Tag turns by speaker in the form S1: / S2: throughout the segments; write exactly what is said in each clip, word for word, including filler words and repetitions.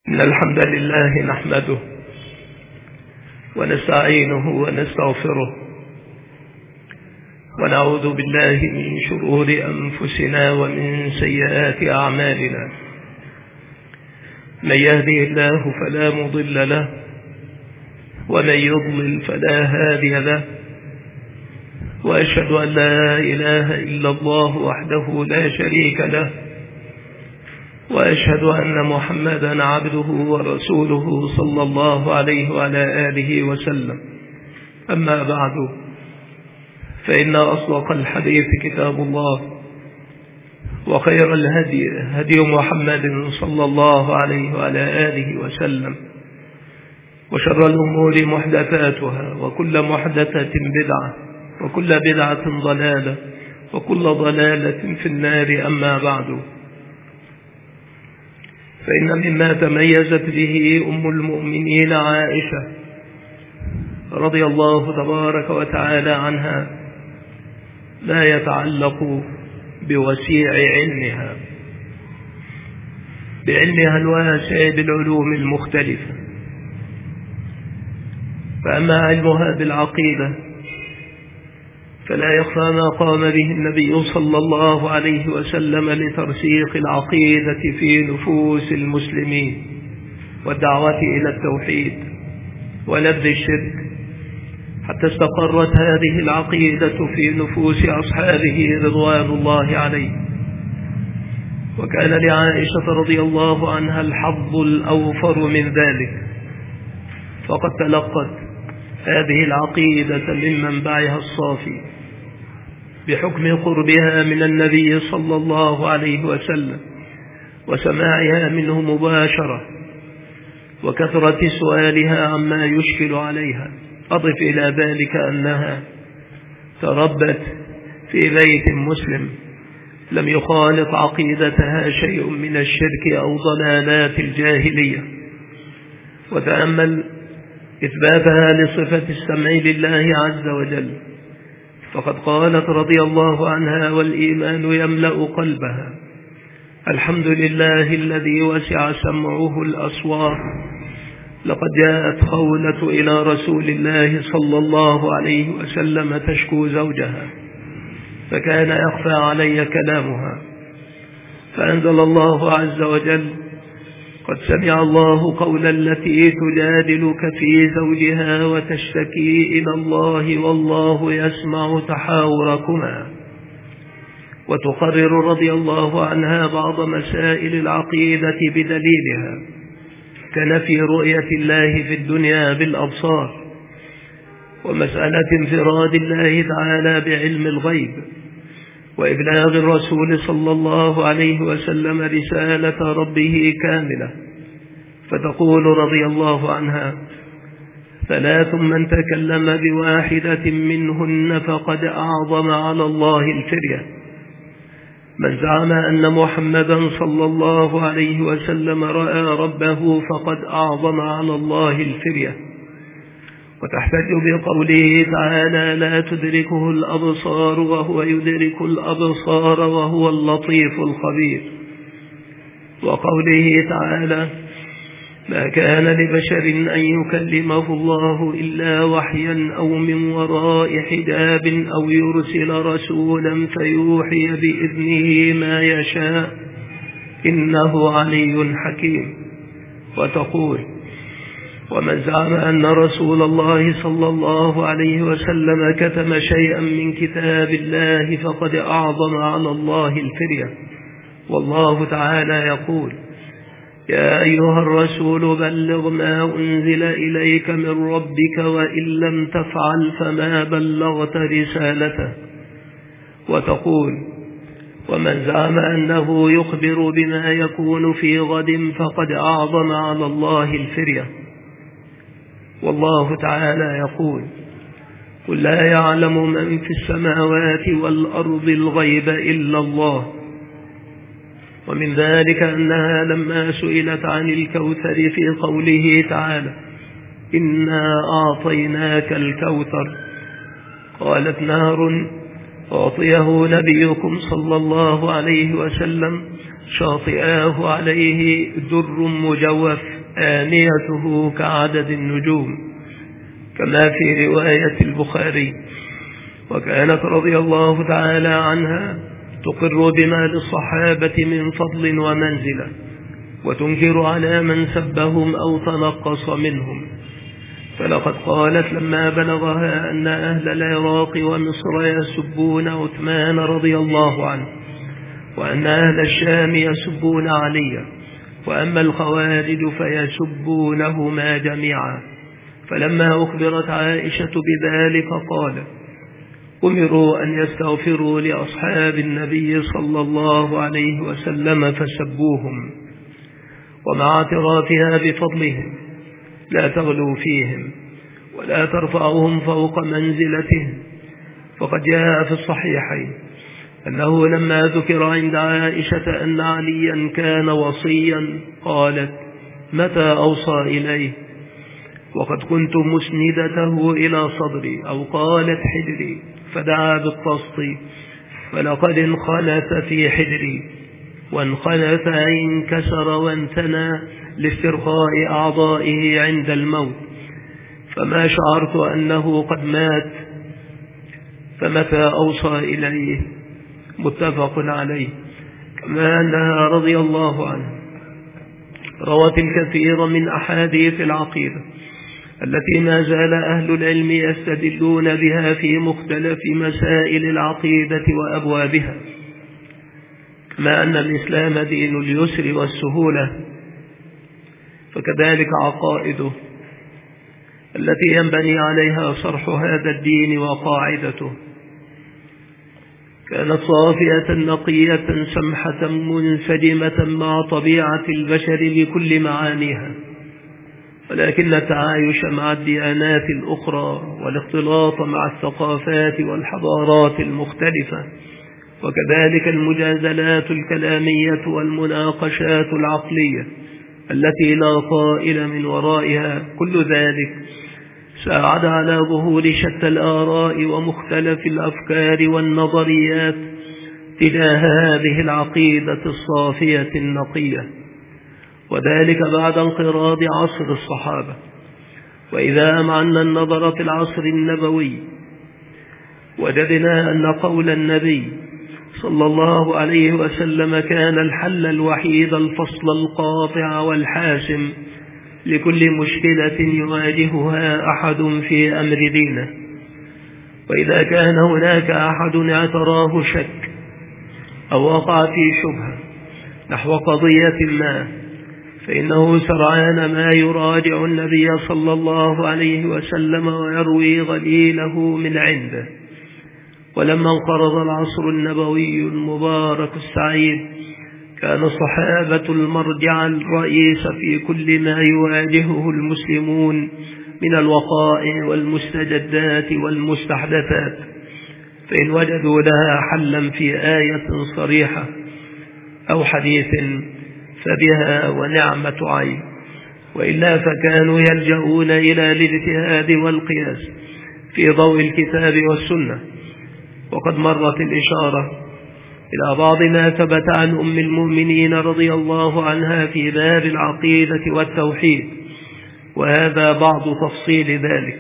S1: إن الحمد لله نحمده ونستعينه ونستغفره ونعوذ بالله من شرور أنفسنا ومن سيئات أعمالنا. من يهدي الله فلا مضل له ومن يضلل فلا هادي له، وأشهد أن لا إله إلا الله وحده لا شريك له، وأشهد أن محمدا عبده ورسوله صلى الله عليه وعلى آله وسلم. أما بعد، فإن أصدق الحديث كتاب الله، وخير الهدي هدي محمد صلى الله عليه وعلى آله وسلم، وشر الأمور محدثاتها، وكل محدثة بدعة، وكل بدعة ضلالة، وكل ضلالة في النار. أما بعد، فإن مما تميزت به أم المؤمنين عائشة رضي الله تبارك وتعالى عنها ما يتعلق بوسيع علمها، بعلمها الواسع بالعلوم المختلفة. فأما علمها بالعقيدة فلا يخفى ما قام به النبي صلى الله عليه وسلم لترسيخ العقيدة في نفوس المسلمين والدعوة إلى التوحيد ونبذ الشرك، حتى استقرت هذه العقيدة في نفوس أصحابه رضوان الله عليه. وكان لعائشة رضي الله عنها الحظ الأوفر من ذلك، فقد تلقت هذه العقيدة من منبعها الصافي بحكم قربها من النبي صلى الله عليه وسلم وسماعها منه مباشرة، وكثرة سؤالها عما يشكل عليها. أضف إلى ذلك أنها تربت في بيت مسلم لم يخالط عقيدتها شيء من الشرك أو ضلالات الجاهلية. وتأمل إثباتها لصفة السمع لله عز وجل، فقد قالت رضي الله عنها والإيمان يملأ قلبها: الحمد لله الذي وسع سمعه الأصوات. لقد جاءت خولة إلى رسول الله صلى الله عليه وسلم تشكو زوجها، فكان يخفى علي كلامها، فأنزل الله عز وجل: قد سمع الله قول التي تجادلك في زوجها وتشتكي إلى الله والله يسمع تحاوركما. وتقرر رضي الله عنها بعض مسائل العقيدة بدليلها، كنفي رؤية الله في الدنيا بالأبصار، ومسألة انفراد الله تعالى بعلم الغيب، وإبلاغ الرسول صلى الله عليه وسلم رسالة ربه كاملة. فتقول رضي الله عنها: ثلاث من تكلم بواحدة منهن فقد أعظم على الله الفرية: من زعم أن محمدا صلى الله عليه وسلم رأى ربه فقد أعظم على الله الفرية. وتحتج بقوله تعالى: لا تدركه الأبصار وهو يدرك الأبصار وهو اللطيف الخبير. وقوله تعالى: ما كان لبشر أن يكلمه الله إلا وحيا أو من وراء حجاب أو يرسل رسولا فيوحي بإذنه ما يشاء إنه علي حكيم. وتقول: ومن زعم أن رسول الله صلى الله عليه وسلم كتم شيئا من كتاب الله فقد أعظم على الله الفرية. والله تعالى يقول: يا أيها الرسول بلغ ما أنزل إليك من ربك وإن لم تفعل فما بلغت رسالته. وتقول: ومن زعم أنه يخبر بما يكون في غد فقد أعظم على الله الفرية. والله تعالى يقول: قل لا يعلم من في السماوات والأرض الغيب إلا الله. ومن ذلك أنها لما سئلت عن الكوثر في قوله تعالى: إنا أعطيناك الكوثر، قالت: نار أعطيه نبيكم صلى الله عليه وسلم شاطئاه عليه در مجوف آنيته كعدد النجوم، كما في رواية البخاري. وكانت رضي الله تعالى عنها تقر بما للصحابة من فضل ومنزلة، وتنكر على من سبهم أو تنقص منهم. فلقد قالت لما بلغها أن أهل العراق ومصر يسبون عثمان رضي الله عنه، وأن أهل الشام يسبون عليا، وأما الخوارج فيسبونهما جميعا. فلما أخبرت عائشة بذلك قالت: أمروا أن يستغفروا لأصحاب النبي صلى الله عليه وسلم فسبوهم، ومع اعترافها بفضلهم لا تغلوا فيهم ولا ترفعهم فوق منزلتهم. فقد جاء في الصحيحين أنه لما ذكر عند عائشة أن عليا كان وصيا قالت: متى أوصى إليه؟ وقد كنت مسندته إلى صدري، أو قالت حجري، فدعا بالطسط فلقد انخنث في حجري، وانخنث أي انكسر وانثنى لاسترخاء أعضائه عند الموت، فما شعرت أنه قد مات، فمتى أوصى إليه؟ متفق عليه. كما أنها رضي الله عنه روت الكثير من أحاديث العقيدة التي ما زال أهل العلم يستدلون بها في مختلف مسائل العقيدة وأبوابها، كما أن الإسلام دين اليسر والسهولة، فكذلك عقائده التي ينبني عليها صرح هذا الدين وقاعدته كانت صافية نقية سمحة منسجمة مع طبيعة البشر بكل معانيها. ولكن التعايش مع الديانات الأخرى والاختلاط مع الثقافات والحضارات المختلفة، وكذلك المجادلات الكلامية والمناقشات العقلية التي لا طائل من ورائها، كل ذلك ساعد على ظهور شتى الآراء ومختلف الأفكار والنظريات تجاه هذه العقيدة الصافية النقية، وذلك بعد انقراض عصر الصحابة. وإذا أمعنا النظر في العصر النبوي وجدنا أن قول النبي صلى الله عليه وسلم كان الحل الوحيد، الفصل القاطع والحاسم لكل مشكلة يواجهها أحد في أمر دينه. وإذا كان هناك أحد اعتراه شك أو وقع في شبهة نحو قضية ما، فإنه سرعان ما يراجع النبي صلى الله عليه وسلم ويروي غليله من عنده. ولما انقرض العصر النبوي المبارك السعيد كان الصحابة المرجع الرئيس في كل ما يواجهه المسلمون من الوقائع والمستجدات والمستحدثات، فإن وجدوا لها حلا في آية صريحة أو حديث فبها ونعمة عين، وإلا فكانوا يلجؤون إلى الاجتهاد والقياس في ضوء الكتاب والسنة. وقد مرت الإشارة إلى بعض ما ثبت عن أم المؤمنين رضي الله عنها في باب العقيدة والتوحيد، وهذا بعض تفصيل ذلك.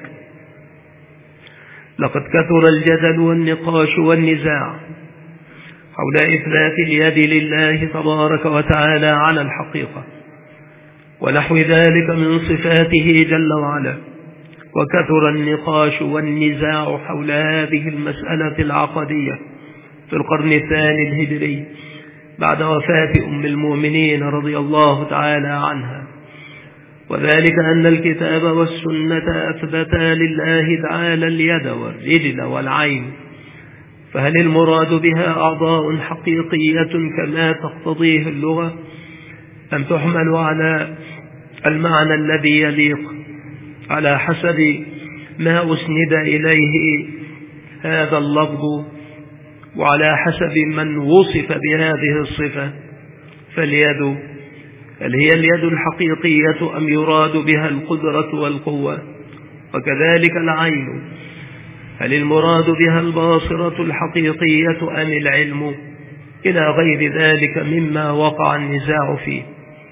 S1: لقد كثر الجدل والنقاش والنزاع حول إثبات اليد لله تبارك وتعالى على الحقيقة ونحو ذلك من صفاته جل وعلا، وكثر النقاش والنزاع حول هذه المسألة العقدية في القرن الثاني الهجري بعد وفاة أم المؤمنين رضي الله تعالى عنها، وذلك أن الكتاب والسنة أثبتا لله تعالى اليد والرجل والعين، فهل المراد بها أعضاء حقيقية كما تقتضيه اللغة، أم تحمل على المعنى الذي يليق على حسب ما أسند إليه هذا اللفظ وعلى حسب من وصف بهذه الصفة؟ فاليد هل هي اليد الحقيقية أم يراد بها القدرة والقوة؟ وكذلك العين هل المراد بها الباصرة الحقيقية أم العلم؟ إلى غير ذلك مما وقع النزاع فيه.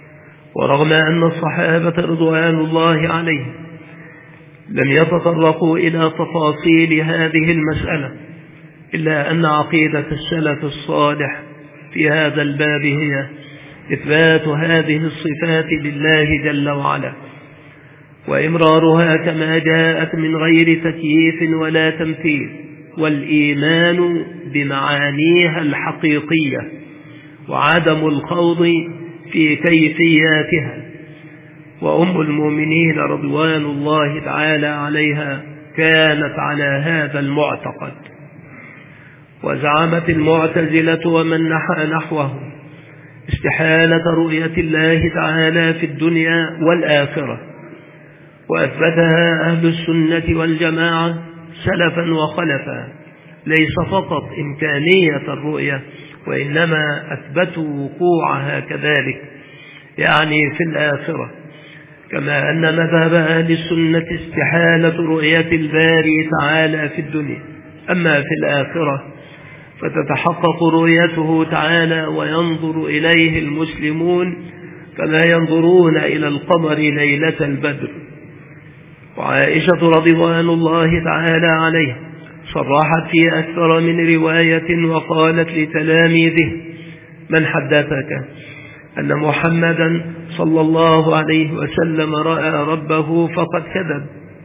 S1: ورغم أن الصحابة رضوان الله عليهم لم يتطرقوا إلى تفاصيل هذه المسألة، إلا أن عقيدة السلف الصالح في هذا الباب هي إثبات هذه الصفات لله جل وعلا، وإمرارها كما جاءت من غير تكييف ولا تمثيل، والإيمان بمعانيها الحقيقية وعدم الخوض في كيفياتها. وأم المؤمنين رضوان الله تعالى عليها كانت على هذا المعتقد. وزعمت المعتزلة ومن نحى نحوه استحالة رؤية الله تعالى في الدنيا والآخرة، وأثبتها أهل السنة والجماعة سلفا وخلفا، ليس فقط إمكانية الرؤية وإنما أثبتوا وقوعها كذلك، يعني في الآخرة، كما أن مذهب أهل السنة استحالة رؤية الباري تعالى في الدنيا، أما في الآخرة فتتحقق رؤيته تعالى وينظر إليه المسلمون كما ينظرون إلى القمر ليلة البدر. وعائشة رضوان الله تعالى عليها صرحت في أكثر من رواية وقالت لتلاميذه: من حدثك أن محمدا صلى الله عليه وسلم رأى ربه فقد كذب.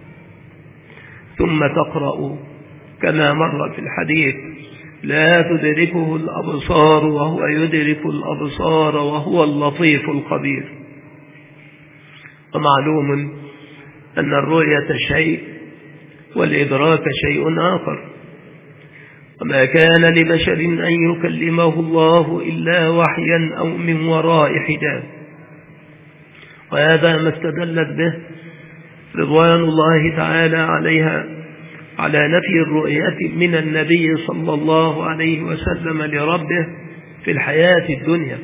S1: ثم تقرأ كما مر في الحديث: لا تدركه الأبصار وهو يدرك الأبصار وهو اللطيف الخبير. ومعلوم أن الرؤية شيء والإدراك شيء آخر، وما كان لبشر أن يكلمه الله إلا وحيا أو من وراء حجاب. وهذا ما استدلت به رضوان الله تعالى عليها على نفي الرؤية من النبي صلى الله عليه وسلم لربه في الحياة الدنيا.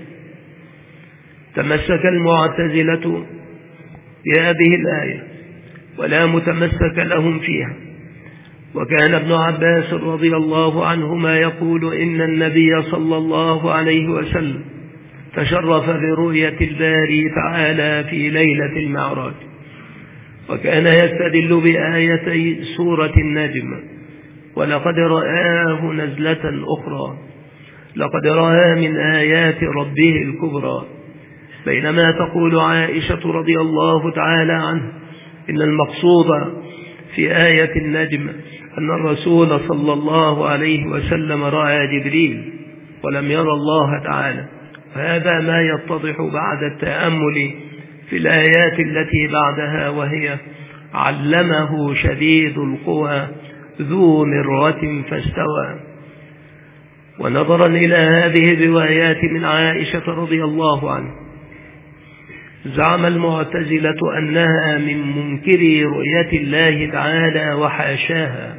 S1: تمسك المعتزلة بهذه الآية ولا متمسك لهم فيها. وكان ابن عباس رضي الله عنهما يقول: إن النبي صلى الله عليه وسلم تشرف برؤية الباري تعالى في ليلة المعراج، وكان يستدل بآيتي سورة النجم: ولقد رآه نزلة أخرى لقد رأى من آيات ربه الكبرى. بينما تقول عائشة رضي الله تعالى عنها: إن المقصود في آية النجم أن الرسول صلى الله عليه وسلم رأى جبريل ولم يرى الله تعالى. وهذا ما يتضح بعد التأمل في الآيات التي بعدها، وهي: علمه شديد القوى ذو مرة فاستوى. ونظرا إلى هذه الروايات من عائشة رضي الله عنها، زعم المعتزلة أنها من منكري رؤية الله تعالى وحاشاها.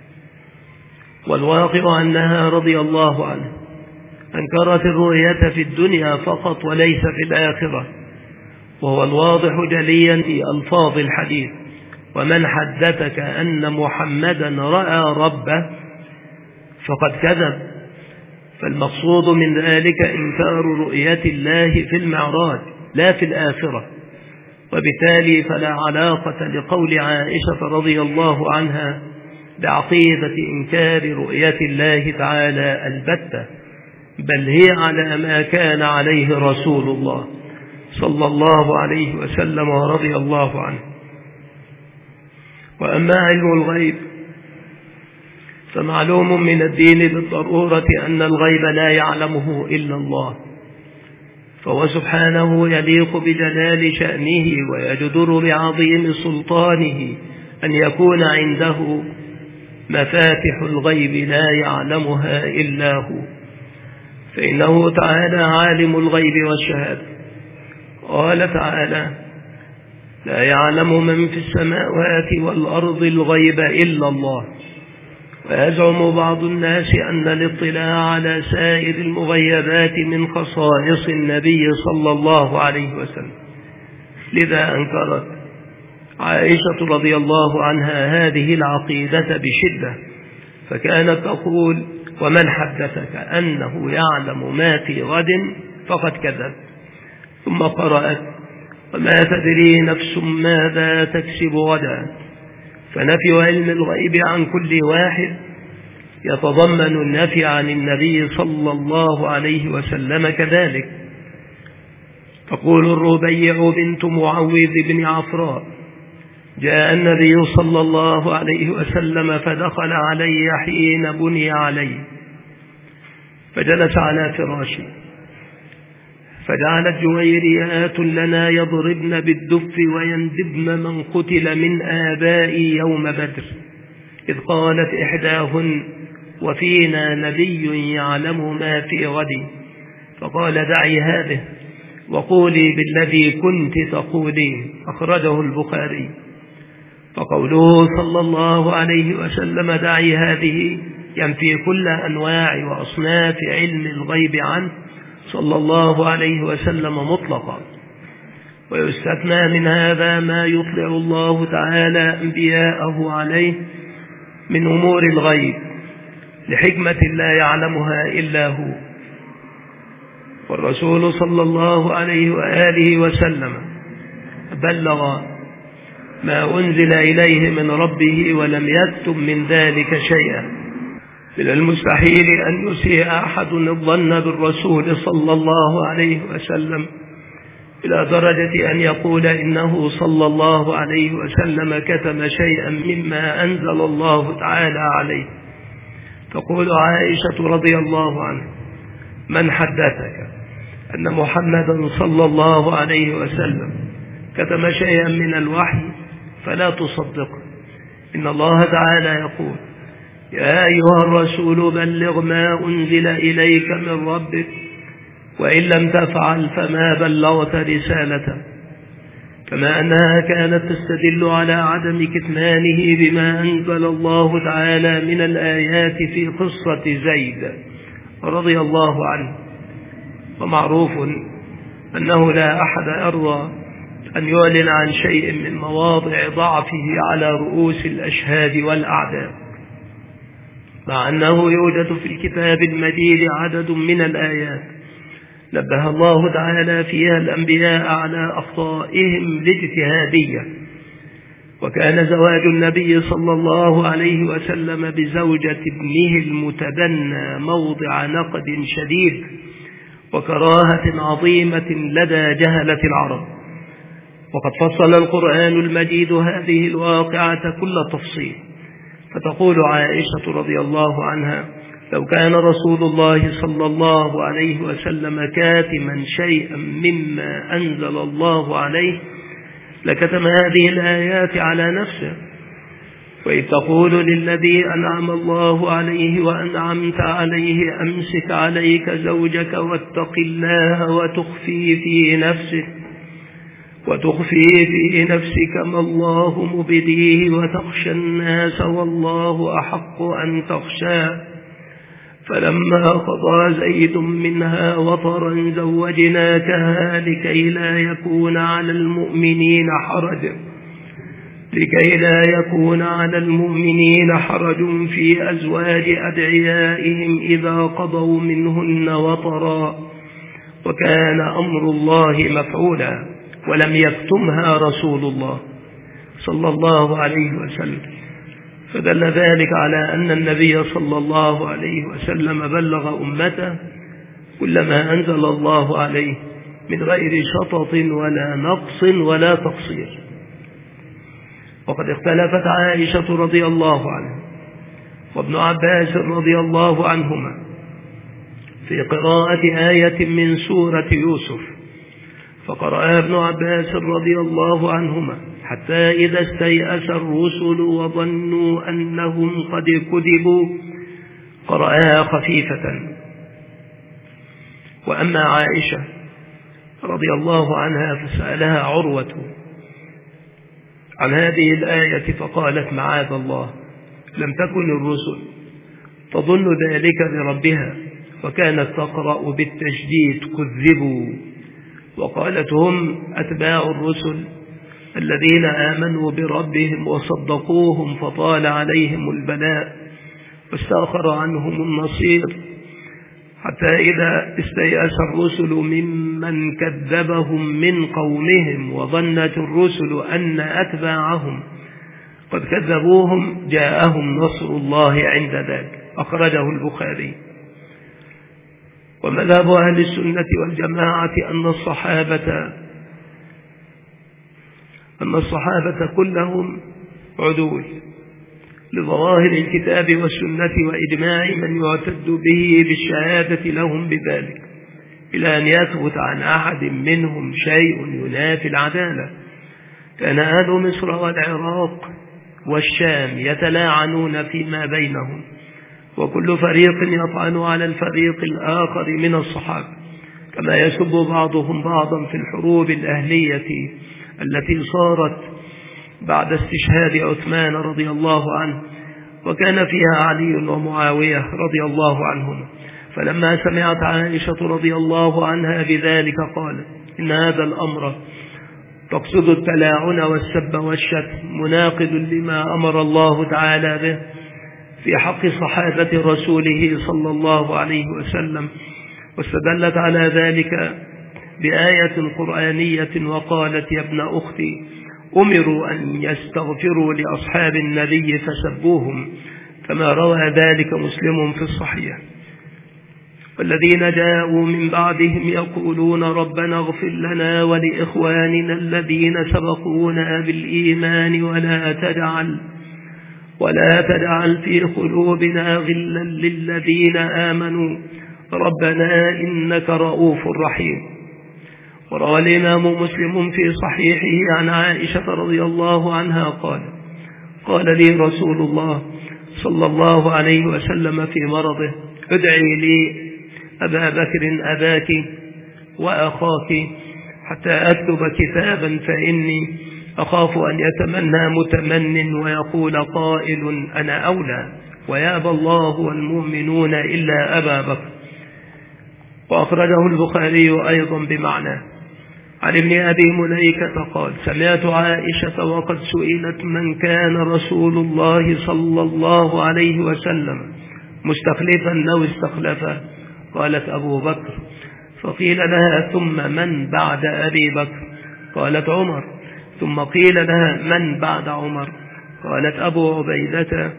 S1: والواقع أنها رضي الله عنها أنكرت الرؤية في الدنيا فقط وليس في الآخرة، وهو الواضح جليا في ألفاظ الحديث: ومن حدثك أن محمدا رأى ربه فقد كذب. فالمقصود من ذلك إنكار رؤية الله في المعراج لا في الآخرة، وبالتالي فلا علاقة لقول عائشة رضي الله عنها بعقيدة إنكار رؤية الله تعالى البتة، بل هي على ما كان عليه رسول الله صلى الله عليه وسلم ورضي الله عنه. وأما علم الغيب فمعلوم من الدين بالضرورة أن الغيب لا يعلمه إلا الله، فهو سبحانه يليق بجلال شأنه ويجدر بعظيم سلطانه أن يكون عنده مفاتح الغيب لا يعلمها إلا هو، فإنه تعالى عالم الغيب والشهادة. قال تعالى: لا يعلم من في السماوات والأرض الغيب إلا الله. ويزعم بعض الناس أن الاطلاع على سائر المغيبات من خصائص النبي صلى الله عليه وسلم، لذا أنكرت عائشة رضي الله عنها هذه العقيدة بشدة، فكانت تقول: ومن حدثك أنه يعلم ما في غد فقد كذب. ثم قرأت: وما تدري نفس ماذا تكسب غدا. فنفي علم الغيب عن كل واحد يتضمن النفي عن النبي صلى الله عليه وسلم كذلك. تقول الربيع بنت معوذ بن عفراء: جاء النبي صلى الله عليه وسلم فدخل علي حين بني علي، فجلس على فراشي، فجعلت جويريات لنا يضربن بالدف ويندبن من قتل من آبائي يوم بدر، إذ قالت إحداهن: وفينا نبي يعلم ما في غد، فقال: دعي هذه وقولي بالذي كنت تقولين. أخرجه البخاري. فقوله صلى الله عليه وسلم دعي هذه ينفي كل أنواع وأصناف علم الغيب عنه صلى الله عليه وسلم مطلقا. ويستثنى من هذا ما يطلع الله تعالى أنبياءه عليه من أمور الغيب لحكمة لا يعلمها إلا هو. والرسول صلى الله عليه وآله وسلم بلغ ما أنزل إليه من ربه ولم يكتم من ذلك شيئا. من المستحيل أن يسيء أحد الظن بالرسول صلى الله عليه وسلم إلى درجة أن يقول إنه صلى الله عليه وسلم كتم شيئا مما أنزل الله تعالى عليه. تقول عائشة رضي الله عنها: من حدثك أن محمدا صلى الله عليه وسلم كتم شيئا من الوحي فلا تصدقه، إن الله تعالى يقول: يا أيها الرسول بلغ ما أنزل إليك من ربك وإن لم تفعل فما بلغت رسالته. كما أنها كانت تستدل على عدم كتمانه بما أنزل الله تعالى من الآيات في قصة زيد رضي الله عنه. ومعروف أنه لا أحد أرضى أن يعلن عن شيء من مواضع ضعفه على رؤوس الأشهاد والأعداء، مع أنه يوجد في الكتاب المجيد عدد من الآيات نبه الله تعالى فيها الأنبياء على أخطائهم الاجتهادية. وكان زواج النبي صلى الله عليه وسلم بزوجة ابنه المتبنى موضع نقد شديد وكراهة عظيمة لدى جهلة العرب. وقد فصل القرآن المجيد هذه الواقعة كل تفصيل. فتقول عائشة رضي الله عنها: لو كان رسول الله صلى الله عليه وسلم كاتما شيئا مما أنزل الله عليه لكتم هذه الآيات على نفسه. وإذ تقول للذي أنعم الله عليه وأنعمت عليه: أمسك عليك زوجك واتق الله وتخفي في نفسك وتخفي في نفسك ما الله مبديه وتخشى الناس والله أحق أن تخشاه، فلما قضى زيد منها وطرا زوجناكها لكي لا يكون على المؤمنين حرج لكي لا يكون على المؤمنين حرج في أزواج أدعيائهم إذا قضوا منهن وطرا، وكان أمر الله مفعولا. ولم يكتمها رسول الله صلى الله عليه وسلم. فدل ذلك على أن النبي صلى الله عليه وسلم بلغ أمته كل ما أنزل الله عليه من غير شطط ولا نقص ولا تقصير. وقد اختلفت عائشة رضي الله عنها وابن عباس رضي الله عنهما في قراءة آية من سورة يوسف، فقرأ ابن عباس رضي الله عنهما: حتى إذا استيأس الرسل وظنوا أنهم قد كذبوا، قرأها خفيفة. وأما عائشة رضي الله عنها فسألها عروة عن هذه الآية فقالت: معاذ الله، لم تكن الرسل تظن ذلك بربها، وكانت تقرأ بالتشديد: كذبوا. وقالت: هم أتباع الرسل الذين آمنوا بربهم وصدقوهم فطال عليهم البلاء واستأخر عنهم النصير حتى إذا استيأس الرسل ممن كذبهم من قومهم وظنت الرسل أن أتباعهم قد كذبوهم جاءهم نصر الله عند ذلك. أخرجه البخاري. ومذهب أهل السنة والجماعة أن الصحابة أن الصحابة كلهم عدول لظواهر الكتاب والسنة وإجماع من يعتد به بالشهادة لهم بذلك، إلى أن يثبت عن أحد منهم شيء ينافي العدالة. كان أهل مصر والعراق والشام يتلاعنون فيما بينهم، وكل فريق يطعن على الفريق الآخر من الصحابة، كما يسب بعضهم بعضا في الحروب الأهلية التي صارت بعد استشهاد عثمان رضي الله عنه، وكان فيها علي ومعاوية رضي الله عنهم. فلما سمعت عائشة رضي الله عنها بذلك قالت: إن هذا الأمر تقصد التلاعن والسب والشتم مناقض لما أمر الله تعالى به في حق صحابة رسوله صلى الله عليه وسلم. واستدلت على ذلك بآية قرآنية وقالت: يا ابن أختي أمروا أن يستغفروا لأصحاب النبي فسبوهم، كما روى ذلك مسلم في الصحيح. والذين جاءوا من بعدهم يقولون ربنا اغفر لنا ولإخواننا الذين سبقونا بالإيمان ولا تجعل ولا تجعل في قلوبنا غلا للذين آمنوا ربنا إنك رؤوف رحيم. وروى الإمام مسلم في صحيحه عن عائشة رضي الله عنها قال: قال لي رسول الله صلى الله عليه وسلم في مرضه: ادعي لي أبا بكر أباك وأخاك حتى أكتب كتابا، فإني أخاف أن يتمنى متمن ويقول قائل أنا أولى ويأبى الله والمؤمنون إلا أبا بكر. وأخرجه البخاري أيضا بمعنى. عن ابن أبي مليكة قال: سمعت عائشة وقد سئلت من كان رسول الله صلى الله عليه وسلم مستخلفا أو استخلفا، قالت: أبو بكر. فقيل لها: ثم من بعد أبي بكر؟ قالت: عمر. ثم قيل لها: من بعد عمر؟ قالت: أبو عبيدة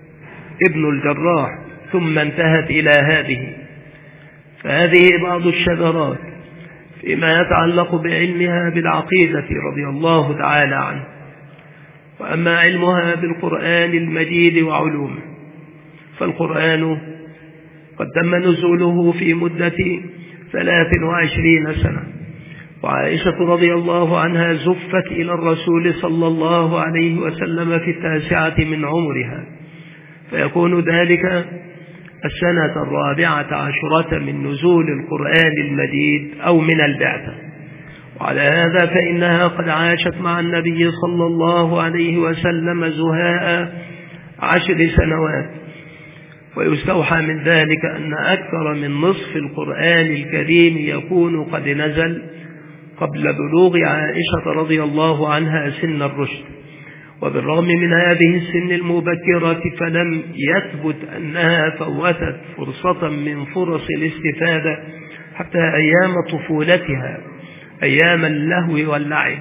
S1: ابن الجراح. ثم انتهت إلى هذه. فهذه بعض الشذرات فيما يتعلق بعلمها بالعقيدة رضي الله تعالى عنه. وأما علمها بالقرآن المجيد وعلومه، فالقرآن قد تم نزوله في مدة ثلاث وعشرين سنة، وعائشة رضي الله عنها زفت إلى الرسول صلى الله عليه وسلم في التاسعة من عمرها، فيكون ذلك السنة الرابعة عشرة من نزول القرآن المجيد أو من البعثة. وعلى هذا فإنها قد عاشت مع النبي صلى الله عليه وسلم زهاء عشر سنوات. ويستوحى من ذلك أن أكثر من نصف القرآن الكريم يكون قد نزل قبل بلوغ عائشة رضي الله عنها سن الرشد. وبالرغم من هذه السن المبكرة فلم يثبت أنها فوتت فرصة من فرص الاستفادة حتى أيام طفولتها، أيام اللهو واللعب،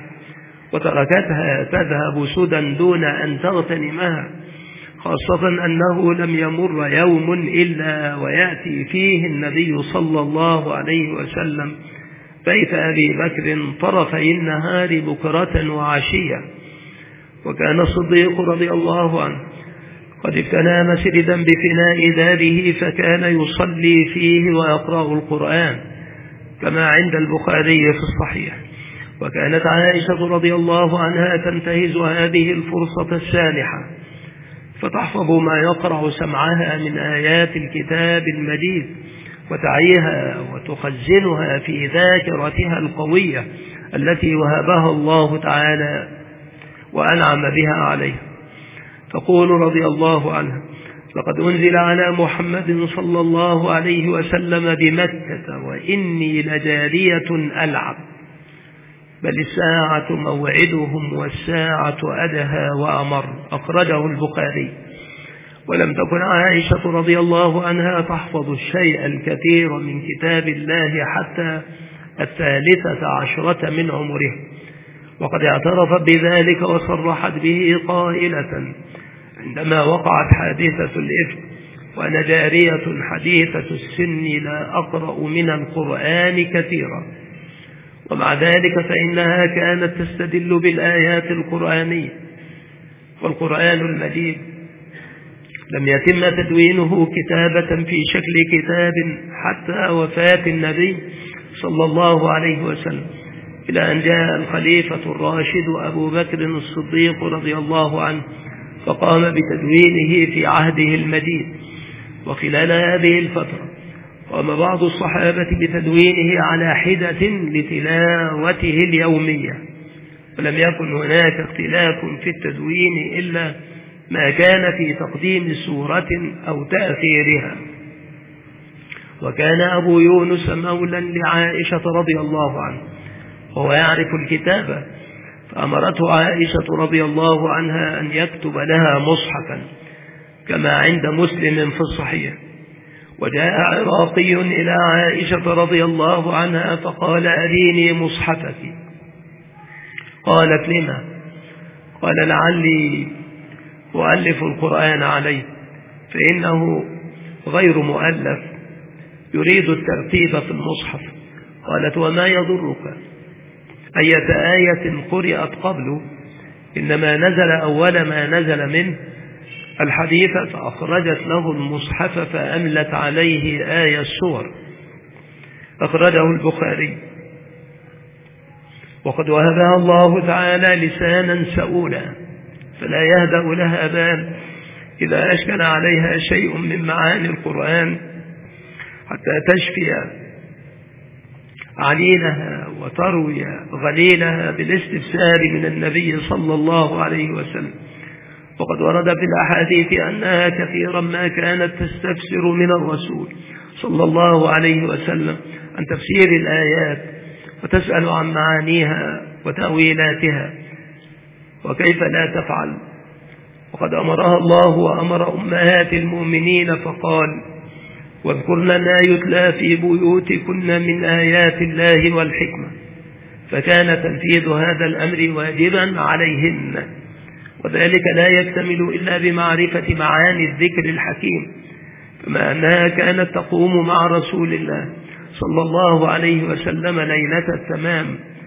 S1: وتركتها تذهب سدى دون أن تغتنمها، خاصة أنه لم يمر يوم إلا ويأتي فيه النبي صلى الله عليه وسلم بيت أبي بكر طرفي النهار بكرة وعشية. وكان الصديق رضي الله عنه قد ابتنى مسجدا بفناء داره، فكان يصلي فيه ويقرأ القرآن كما عند البخاري في الصحيح. وكانت عائشة رضي الله عنها تنتهز هذه الفرصة السانحة فتحفظ ما يقرع سمعها من آيات الكتاب المجيد، وتعيها وتخزنها في ذاكرتها القوية التي وهبها الله تعالى وأنعم بها عليه. تقول رضي الله عنها: لقد أنزل على محمد صلى الله عليه وسلم بمكة وإني لجارية ألعب، بل الساعة موعدهم والساعة أدهى وأمر. أخرجه البخاري. ولم تكن عائشة رضي الله عنها تحفظ الشيء الكثير من كتاب الله حتى الثالثة عشرة من عمره، وقد اعترفت بذلك وصرحت به قائلة عندما وقعت حادثة الإفك: وأنا جارية حديثة السن لا أقرأ من القرآن كثيرا. ومع ذلك فإنها كانت تستدل بالآيات القرآنية، والقرآن المجيد لم يتم تدوينه كتابة في شكل كتاب حتى وفاة النبي صلى الله عليه وسلم، إلى أن جاء الخليفة الراشد أبو بكر الصديق رضي الله عنه فقام بتدوينه في عهده المجيد. وخلال هذه الفترة قام بعض الصحابة بتدوينه على حدة لتلاوته اليومية، ولم يكن هناك اختلاف في التدوين إلا ما كان في تقديم سورة أو تأخيرها. وكان أبو يونس مولا لعائشة رضي الله عنه وهو يعرف الكتابة، فأمرته عائشة رضي الله عنها أن يكتب لها مصحفا كما عند مسلم في الصحيح. وجاء عراقي إلى عائشة رضي الله عنها فقال: أريني مصحفك. قالت: لما؟ قال: لعلي أؤلف القرآن عليه، فإنه غير مؤلف، يريد الترتيب في المصحف. قالت: وما يضرك؟ أية آية قرأت قبله؟ إنما نزل أول ما نزل منه الحديث. فأخرجت له المصحف فأملت عليه آية السور. أخرجه البخاري. وقد وهبها الله تعالى لسانا سؤولا فلا يهدأ لها بال إذا أشكل عليها شيء من معاني القرآن، حتى تشفي عليلها وتروي غليلها بالاستفسار من النبي صلى الله عليه وسلم. وقد ورد في الأحاديث أنها كثيرا ما كانت تستفسر من الرسول صلى الله عليه وسلم عن تفسير الآيات وتسأل عن معانيها وتأويلاتها، وكيف لا تفعل. وقد أمرها الله وأمر أمهات المؤمنين فقال: واذكرن ما يتلى في بيوتكن من آيات الله والحكمة. فكان تنفيذ هذا الأمر واجبا عليهن، وذلك لا يكتمل إلا بمعرفة معاني الذكر الحكيم، كما أنها كانت تقوم مع رسول الله صلى الله عليه وسلم ليلة التمام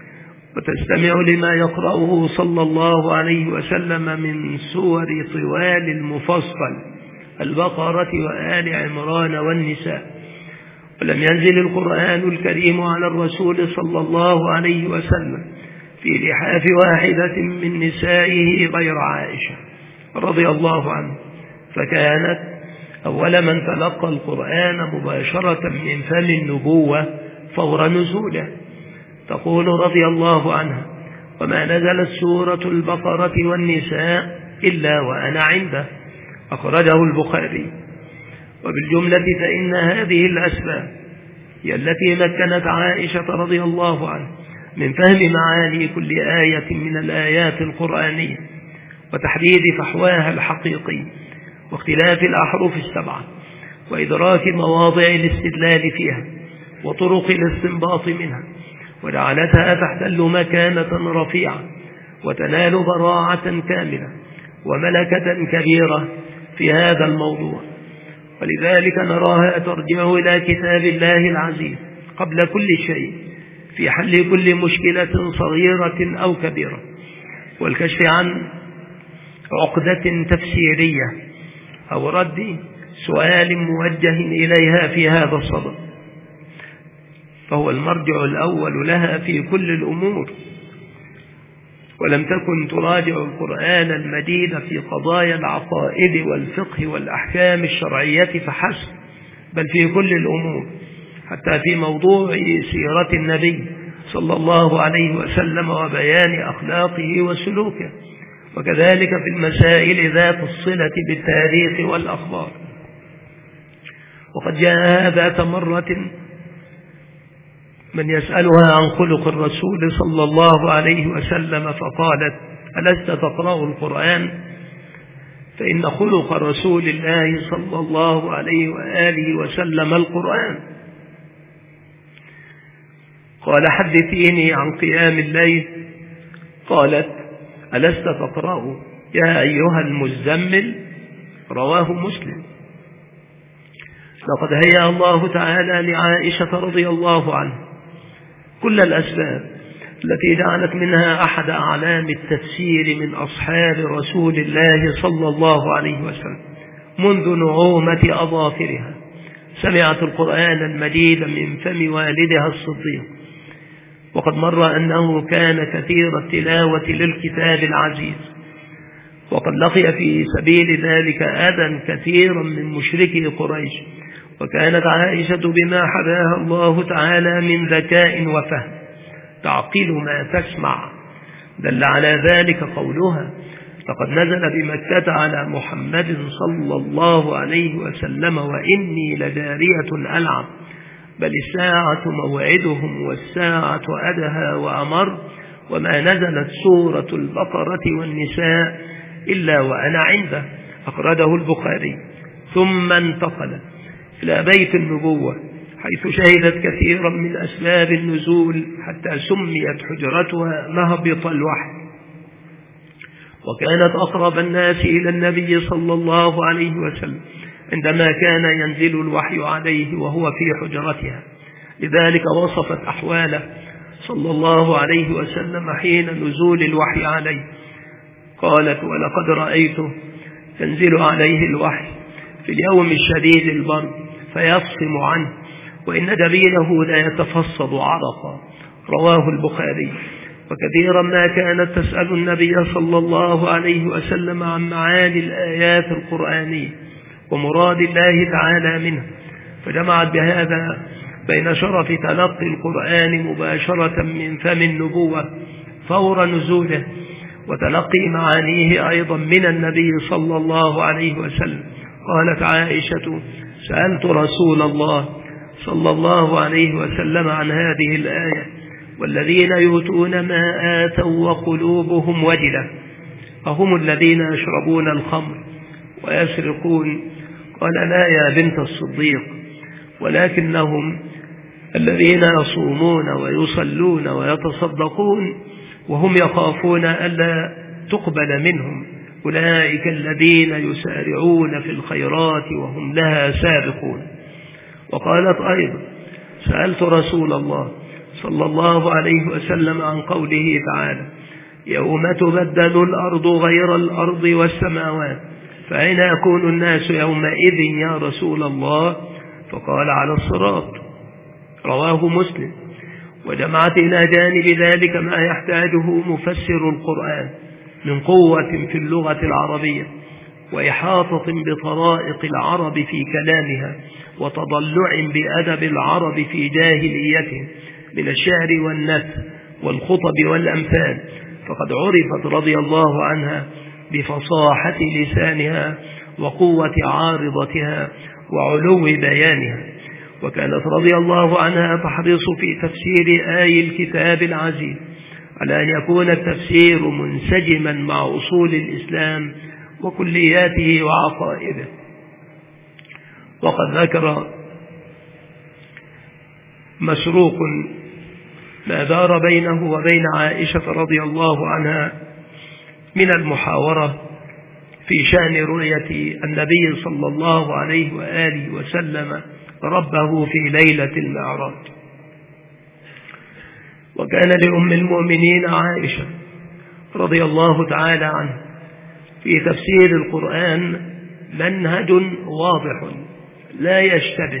S1: وتستمع لما يقرأه صلى الله عليه وسلم من سور طوال المفصل: البقرة وآل عمران والنساء. ولم ينزل القرآن الكريم على الرسول صلى الله عليه وسلم في لحاف واحدة من نسائه غير عائشة رضي الله عنه، فكانت أول من تلقى القرآن مباشرة من فم النبوة فور نزوله. تقول رضي الله عنها: وما نزلت سورة البقرة والنساء إلا وأنا عنده. أخرجه البخاري. وبالجملة فإن هذه الأسباب هي التي مكنت عائشة رضي الله عنها من فهم معاني كل آية من الآيات القرآنية وتحديد فحواها الحقيقي واختلاف الأحرف السبعة وإدراك مواضع الاستدلال فيها وطرق الاستنباط منها، وجعلتها تحتل مكانة رفيعة وتنال براعة كاملة وملكة كبيرة في هذا الموضوع. ولذلك نراها ترجع إلى كتاب الله العزيز قبل كل شيء في حل كل مشكلة صغيرة أو كبيرة، والكشف عن عقدة تفسيرية أو رد سؤال موجه إليها في هذا الصدد، فهو المرجع الأول لها في كل الأمور. ولم تكن تراجع القرآن المجيد في قضايا العقائد والفقه والأحكام الشرعية فحسب، بل في كل الأمور، حتى في موضوع سيرة النبي صلى الله عليه وسلم وبيان أخلاقه وسلوكه، وكذلك في المسائل ذات الصلة بالتاريخ والأخبار. وقد جاء ذات مرة من يسألها عن خلق الرسول صلى الله عليه وسلم فقالت: ألست تقرأ القرآن؟ فإن خلق رسول الله صلى الله عليه وآله وسلم القرآن. قال حدثيني عن قيام الليل. قالت ألست تقرأ يا أيها المزمل؟ رواه مسلم. لقد هيأ الله تعالى لعائشة رضي الله عنها كل الأسباب التي جعلت منها أحد أعلام التفسير من أصحاب رسول الله صلى الله عليه وسلم منذ نعومة أظافرها. سمعت القرآن المجيد من فم والدها الصديق، وقد مر أنه كان كثير التلاوة للكتاب العزيز، وقد لقي في سبيل ذلك أذى كثيرا من مشركي قريش. وكانت عائشة بما حباها الله تعالى من ذكاء وفهم تعقل ما تسمع. دل على ذلك قولها: لقد نزل بمكة على محمد صلى الله عليه وسلم وإني لجارية ألعب، بل الساعة موعدهم والساعة أدهى وأمر، وما نزلت سورة البقرة والنساء إلا وأنا عنده. أخرجه البخاري. ثم انتقل إلى بيت النبوة حيث شهدت كثيرا من أسباب النزول حتى سميت حجرتها مهبط الوحي، وكانت أقرب الناس إلى النبي صلى الله عليه وسلم عندما كان ينزل الوحي عليه وهو في حجرتها. لذلك وصفت أحواله صلى الله عليه وسلم حين نزول الوحي عليه. قالت: ولقد رأيته ينزل عليه الوحي في اليوم الشديد البرد فيفصم عنه، وإن جبينه لا يتفصد عرقا. رواه البخاري. وكثيرا ما كانت تسأل النبي صلى الله عليه وسلم عن معاني الآيات القرآنية ومراد الله تعالى منها، فجمعت بهذا بين شرف تلقي القرآن مباشرة من فم النبوة فور نزوله، وتلقي معانيه أيضا من النبي صلى الله عليه وسلم. قالت عائشة: سألت رسول الله صلى الله عليه وسلم عن هذه الآية: والذين يؤتون ما آتوا وقلوبهم وجلة أهم الذين يشربون الخمر ويسرقون؟ قال: لا يا بنت الصديق، ولكنهم الذين يصومون ويصلون ويتصدقون وهم يخافون ألا تقبل منهم، أولئك الذين يسارعون في الخيرات وهم لها سابقون. وقالت أيضا: سألت رسول الله صلى الله عليه وسلم عن قوله تعالى: يوم تبدل الأرض غير الأرض والسماوات، فأين يكون الناس يومئذ يا رسول الله؟ فقال: على الصراط. رواه مسلم. وجمعت إلى جانب ذلك ما يحتاجه مفسر القرآن من قوة في اللغة العربية وإحاطة بطرائق العرب في كلامها وتضلع بأدب العرب في جاهليتهم من الشعر والنثر والخطب والأمثال، فقد عرفت رضي الله عنها بفصاحة لسانها وقوة عارضتها وعلو بيانها. وكانت رضي الله عنها تحرص في تفسير آي الكتاب العزيز على أن يكون التفسير منسجما مع أصول الإسلام وكلياته وعقائده. وقد ذكر مسروق ما دار بينه وبين عائشة رضي الله عنها من المحاورة في شأن رؤية النبي صلى الله عليه وآله وسلم ربه في ليلة المعراج. وكان لأم المؤمنين عائشة رضي الله تعالى عنها في تفسير القرآن منهج واضح لا يشتبه،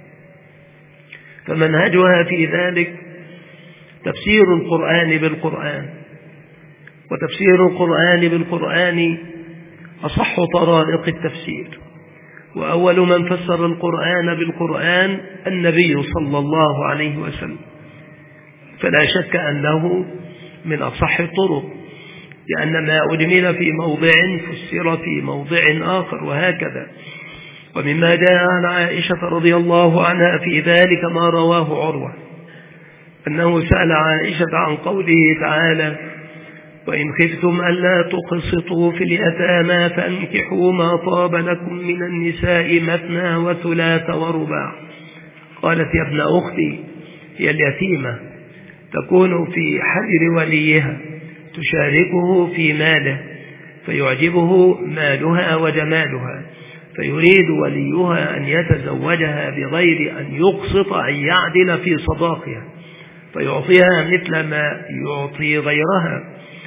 S1: فمنهجها في ذلك تفسير القرآن بالقرآن، وتفسير القرآن بالقرآن أصح طرائق التفسير، وأول من فسر القرآن بالقرآن النبي صلى الله عليه وسلم، فلا شك أنه من أصح الطرق، لأن ما أجمل في موضع فسر في موضع آخر وهكذا. ومما جاء عن عائشة رضي الله عنها في ذلك ما رواه عروة أنه سأل عائشة عن قوله تعالى: وإن خفتم ألا تقسطوا في اليتامى فأنكحوا ما طاب لكم من النساء مثنى وثلاث ورباع. قالت يا ابن أختي هي اليتيمة تكون في حجر وليها تشاركه في ماله فيعجبه مالها وجمالها فيريد وليها أن يتزوجها بغير أن يقسط أن يعدل في صداقها فيعطيها مثل ما يعطي غيرها،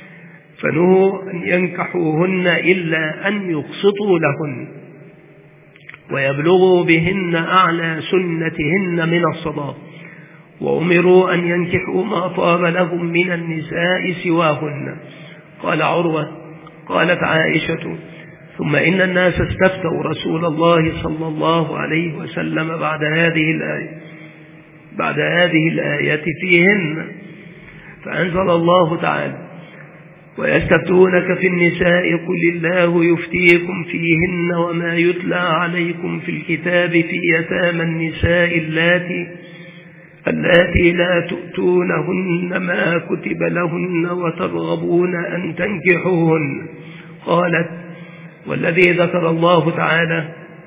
S1: فنهوا أن ينكحوهن إلا أن يقسطوا لهن ويبلغوا بهن أعلى سنتهن من الصداق، وأمروا أن ينكحوا ما طاب لهم من النساء سواهن. قال عروة قالت عائشة ثم إن الناس استفتوا رسول الله صلى الله عليه وسلم بعد هذه الآية بعد هذه الآية فيهن، فأنزل الله تعالى ويستفتونك في النساء قل الله يفتيكم فيهن وما يتلى عليكم في الكتاب في يتامى النساء اللاتي اللاتي لا تؤتونهن ما كتب لهن وترغبون أن تنكحوهن. قالت والذي ذكر الله تعالى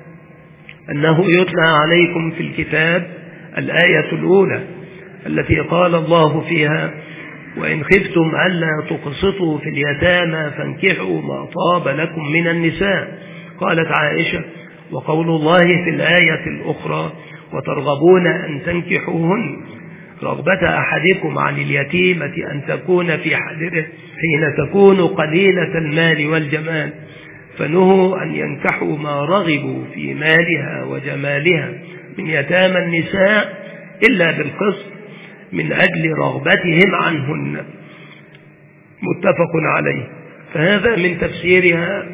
S1: أنه يتلى عليكم في الكتاب الآية الأولى التي قال الله فيها وإن خفتم ألا تقسطوا في اليتامى فانكحوا ما طاب لكم من النساء. قالت عائشة وقول الله في الآية الأخرى وترغبون أن تنكحوهن رغبة أحدكم عن اليتيمة أن تكون في حجره حين تكون قليلة المال والجمال، فنهوا أن ينكحوا ما رغبوا في مالها وجمالها من يتامى النساء إلا بالقسط من أجل رغبتهم عنهن. متفق عليه. فهذا من تفسيرها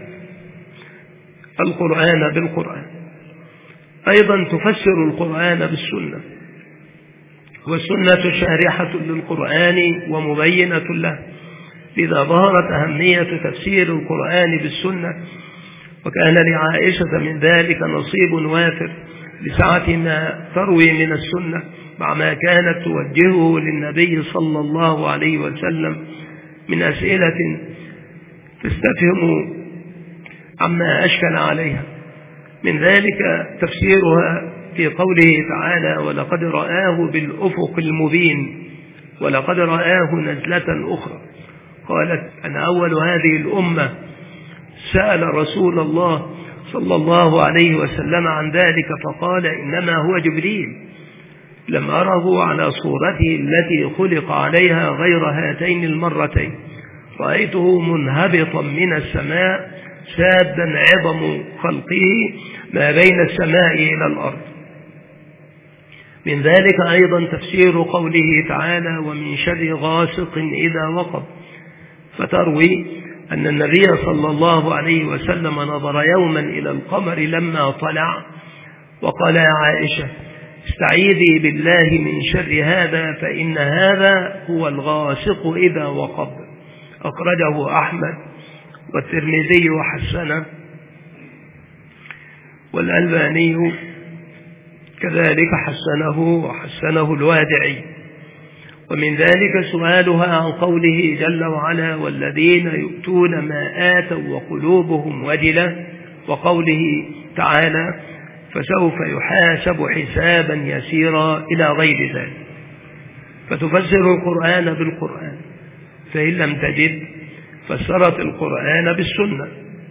S1: القرآن بالقرآن. أيضا تفسر القرآن بالسنة، والسنة شارحة للقرآن ومبينة له، لذا ظهرت أهمية تفسير القرآن بالسنة، وكان لعائشة من ذلك نصيب وافر لسعة ما تروي من السنة مع ما كانت توجهه للنبي صلى الله عليه وسلم من أسئلة تستفهم عما أشكل عليها. من ذلك تفسيرها في قوله تعالى ولقد رآه بالأفق المبين ولقد رآه نزلة أخرى. قالت أنا أول هذه الأمة سأل رسول الله صلى الله عليه وسلم عن ذلك فقال إنما هو جبريل، لم أره على صورته التي خلق عليها غير هاتين المرتين، رأيته منهبطا من السماء سادا عظم خلقه ما بين السماء إلى الأرض. من ذلك أيضا تفسير قوله تعالى ومن شر غاسق إذا وقب، فتروي أن النبي صلى الله عليه وسلم نظر يوما إلى القمر لما طلع وقال يا عائشة استعيذي بالله من شر هذا فإن هذا هو الغاسق إذا وقب. أخرجه أحمد والترمذي وحسنه والألباني كذلك حسنه وحسنه الوادعي. ومن ذلك سؤالها عن قوله جل وعلا والذين يؤتون ما آتوا وقلوبهم وجلة، وقوله تعالى فسوف يحاسب حسابا يسيرا إلى غير ذلك. فتفسر القرآن بالقرآن، فإن لم تجد فسرت القرآن بالسنة.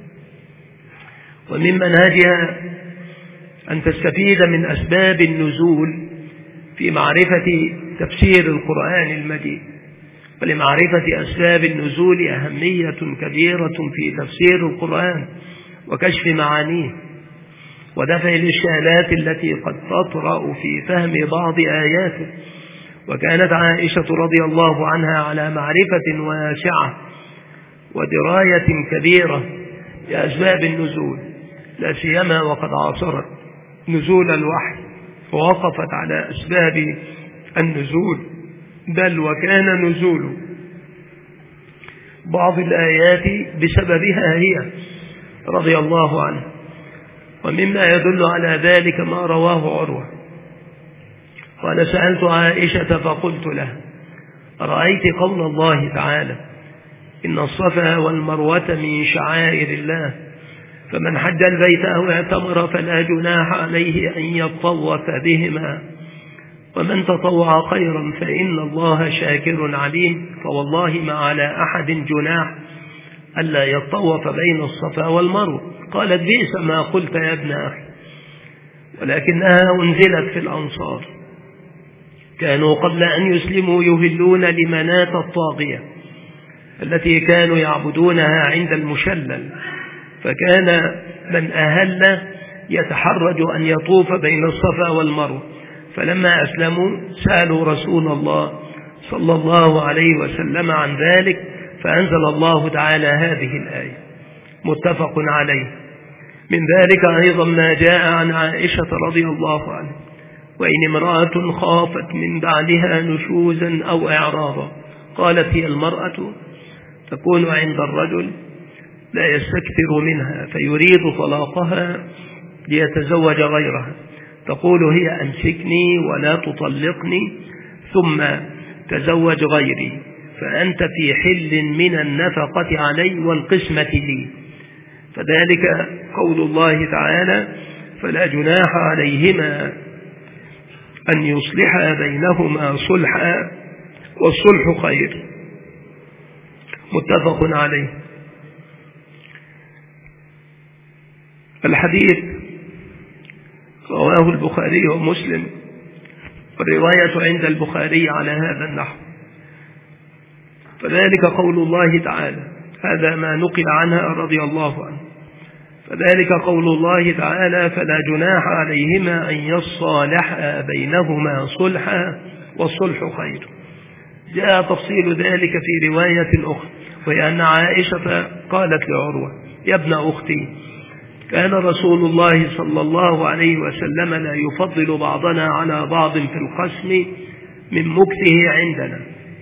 S1: ومن منهجها أن تستفيد من أسباب النزول في معرفة تفسير القرآن المجيد، ولمعرفة أسباب النزول أهمية كبيرة في تفسير القرآن وكشف معانيه ودفع الإشكالات التي قد تطرأ في فهم بعض آياته. وكانت عائشة رضي الله عنها على معرفة واسعة ودراية كبيرة بأسباب النزول، لا سيما وقد عاصرت نزول الوحي ووقفت على أسباب النزول، بل وكان نزول بعض الآيات بسببها هي رضي الله عنها. ومما يدل على ذلك ما رواه عروة قال سألت عائشة فقلت لها أرأيت قول الله تعالى إن الصفا والمروة من شعائر الله، فمن حج البيت أو اعتمر فلا جناح عليه أن يطوف بهما، ومن تطوع خيرا فإن الله شاكر عليم. فوالله ما على أحد جناح ألا يطوف بين الصفا والمروة. قالت: بئس ما قلت يا ابن أخي، ولكنها أنزلت في الأنصار، كانوا قبل أن يسلموا يهلون لمناة الطاغية التي كانوا يعبدونها عند المشلل، فكان من أهل يتحرج أن يطوف بين الصفا والمروة، فلما أسلموا سألوا رسول الله صلى الله عليه وسلم عن ذلك، فأنزل الله تعالى هذه الآية متفق عليه. من ذلك أيضا ما جاء عن عائشة رضي الله عنها: وإن امرأة خافت من بعدها نشوزا أو إعراضا، قالت: هي المرأة تكون عند الرجل لا يستكثر منها فيريد طلاقها ليتزوج غيرها، تقول هي: أمسكني ولا تطلقني ثم تزوج غيري، فأنت في حل من النفقة علي والقسمة لي. فذلك قول الله تعالى: فلا جناح عليهما أن يصلحا بينهما صلحا والصلح خير، متفق عليه. الحديث رواه البخاري ومسلم، والرواية عند البخاري على هذا النحو. فذلك قول الله تعالى، هذا ما نقل عنها رضي الله عنه، فذلك قول الله تعالى: فلا جناح عليهما أن يصالحا بينهما صلحا والصلح خير. جاء تفصيل ذلك في رواية أخرى، وهي أن عائشة قالت لعروة: يا ابن أختي، كان رسول الله صلى الله عليه وسلم لا يفضل بعضنا على بعض في القسم من مكثه عندنا،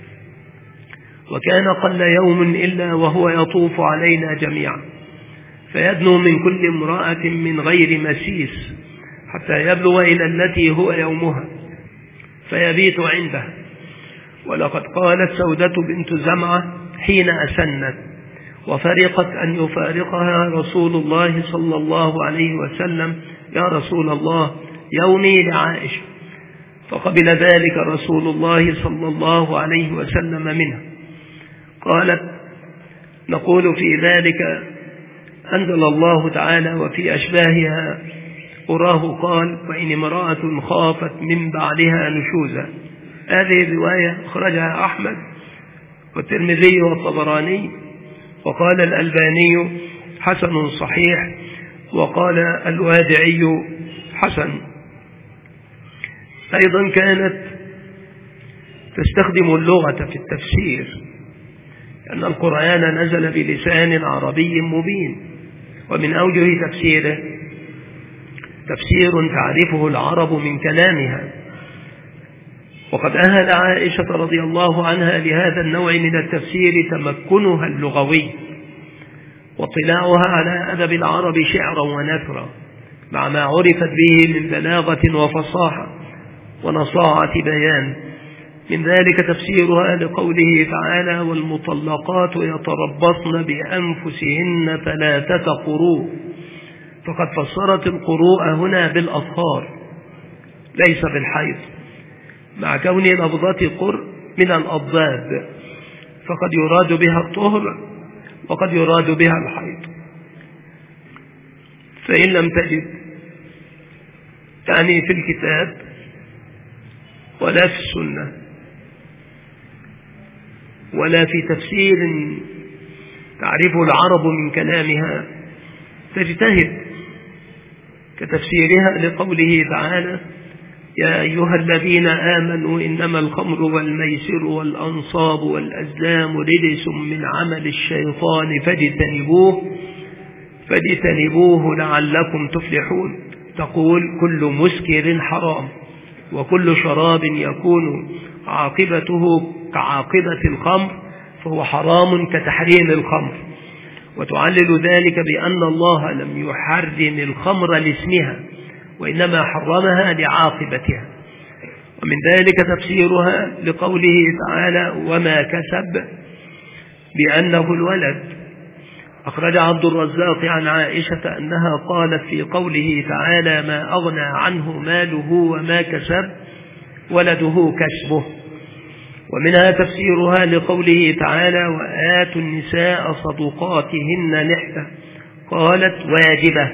S1: وكان قل يوم إلا وهو يطوف علينا جميعا، فيدنو من كل امرأة من غير مسيس حتى يبلغ إلى التي هو يومها فيبيت عندها. ولقد قالت سودة بنت زمعة حين أسنت وفرقت أن يفارقها رسول الله صلى الله عليه وسلم: يا رسول الله، يومي لعائشة. فقبل ذلك رسول الله صلى الله عليه وسلم منها. قالت: نقول في ذلك أنزل الله تعالى: وفي أشباهها أراه قال: وإن امرأة خافت من بعدها نشوزا. هذه الرواية أخرجها أحمد والترمذي والطبراني، وقال الألباني حسن صحيح، وقال الوادعي حسن. أيضا كانت تستخدم اللغة في التفسير، أن القرآن نزل بلسان عربي مبين، ومن أوجه تفسيره تفسير تعرفه العرب من كلامها. وقد أهل عائشة رضي الله عنها لهذا النوع من التفسير تمكنها اللغوي واطلاعها على أدب العرب شعرا ونثرا، مع ما عرفت به من بلاغة وفصاحة ونصاعة بيان. من ذلك تفسيرها لقوله تعالى: والمطلقات يتربصن بأنفسهن ثلاثة قروء. فقد فسرت القروء هنا بالأطهار ليس بالحيض، مع كون لفظة قر من الأضداد، فقد يراد بها الطهر وقد يراد بها الحيض. فإن لم تجد يعني في الكتاب ولا في السنة ولا في تفسير تعرفه العرب من كلامها، تجتهد كتفسيرها لقوله تعالى: يا أيها الذين آمنوا إنما الخمر والميسر والأنصاب والأزلام رجس من عمل الشيطان فاجتنبوه فاجتنبوه لعلكم تفلحون. تقول: كل مسكر حرام، وكل شراب يكون عاقبته كعاقبة الخمر فهو حرام كتحريم الخمر، وتعلل ذلك بأن الله لم يحرم الخمر لاسمها وإنما حرمها لعاقبتها. ومن ذلك تفسيرها لقوله تعالى: وما كسب بأنه الولد. أخرج عبد الرزاق عن عائشة أنها قالت في قوله تعالى ما أغنى عنه ماله وما كسب ولده كسبه. ومنها تفسيرها لقوله تعالى وآتوا النساء صدقاتهن نحلة، قالت واجبة.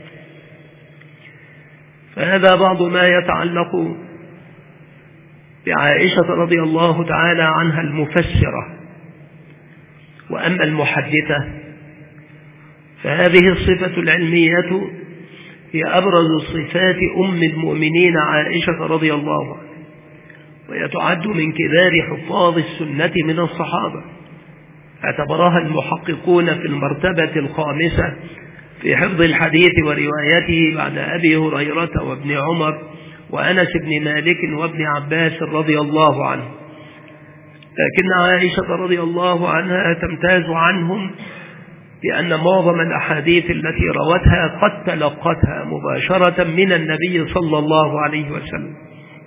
S1: فهذا بعض ما يتعلق بعائشة رضي الله تعالى عنها المفسرة. وأما المحدثة فهذه الصفة العلمية هي أبرز صفات أم المؤمنين عائشة رضي الله عنها، ويتعد من كبار حفاظ السنة من الصحابة، اعتبرها المحققون في المرتبة الخامسة في حفظ الحديث وروايته بعد أبي هريرة وابن عمر وأنس بن مالك وابن عباس رضي الله عنه. لكن عائشة رضي الله عنها تمتاز عنهم بأن معظم الأحاديث التي روتها قد تلقتها مباشرة من النبي صلى الله عليه وسلم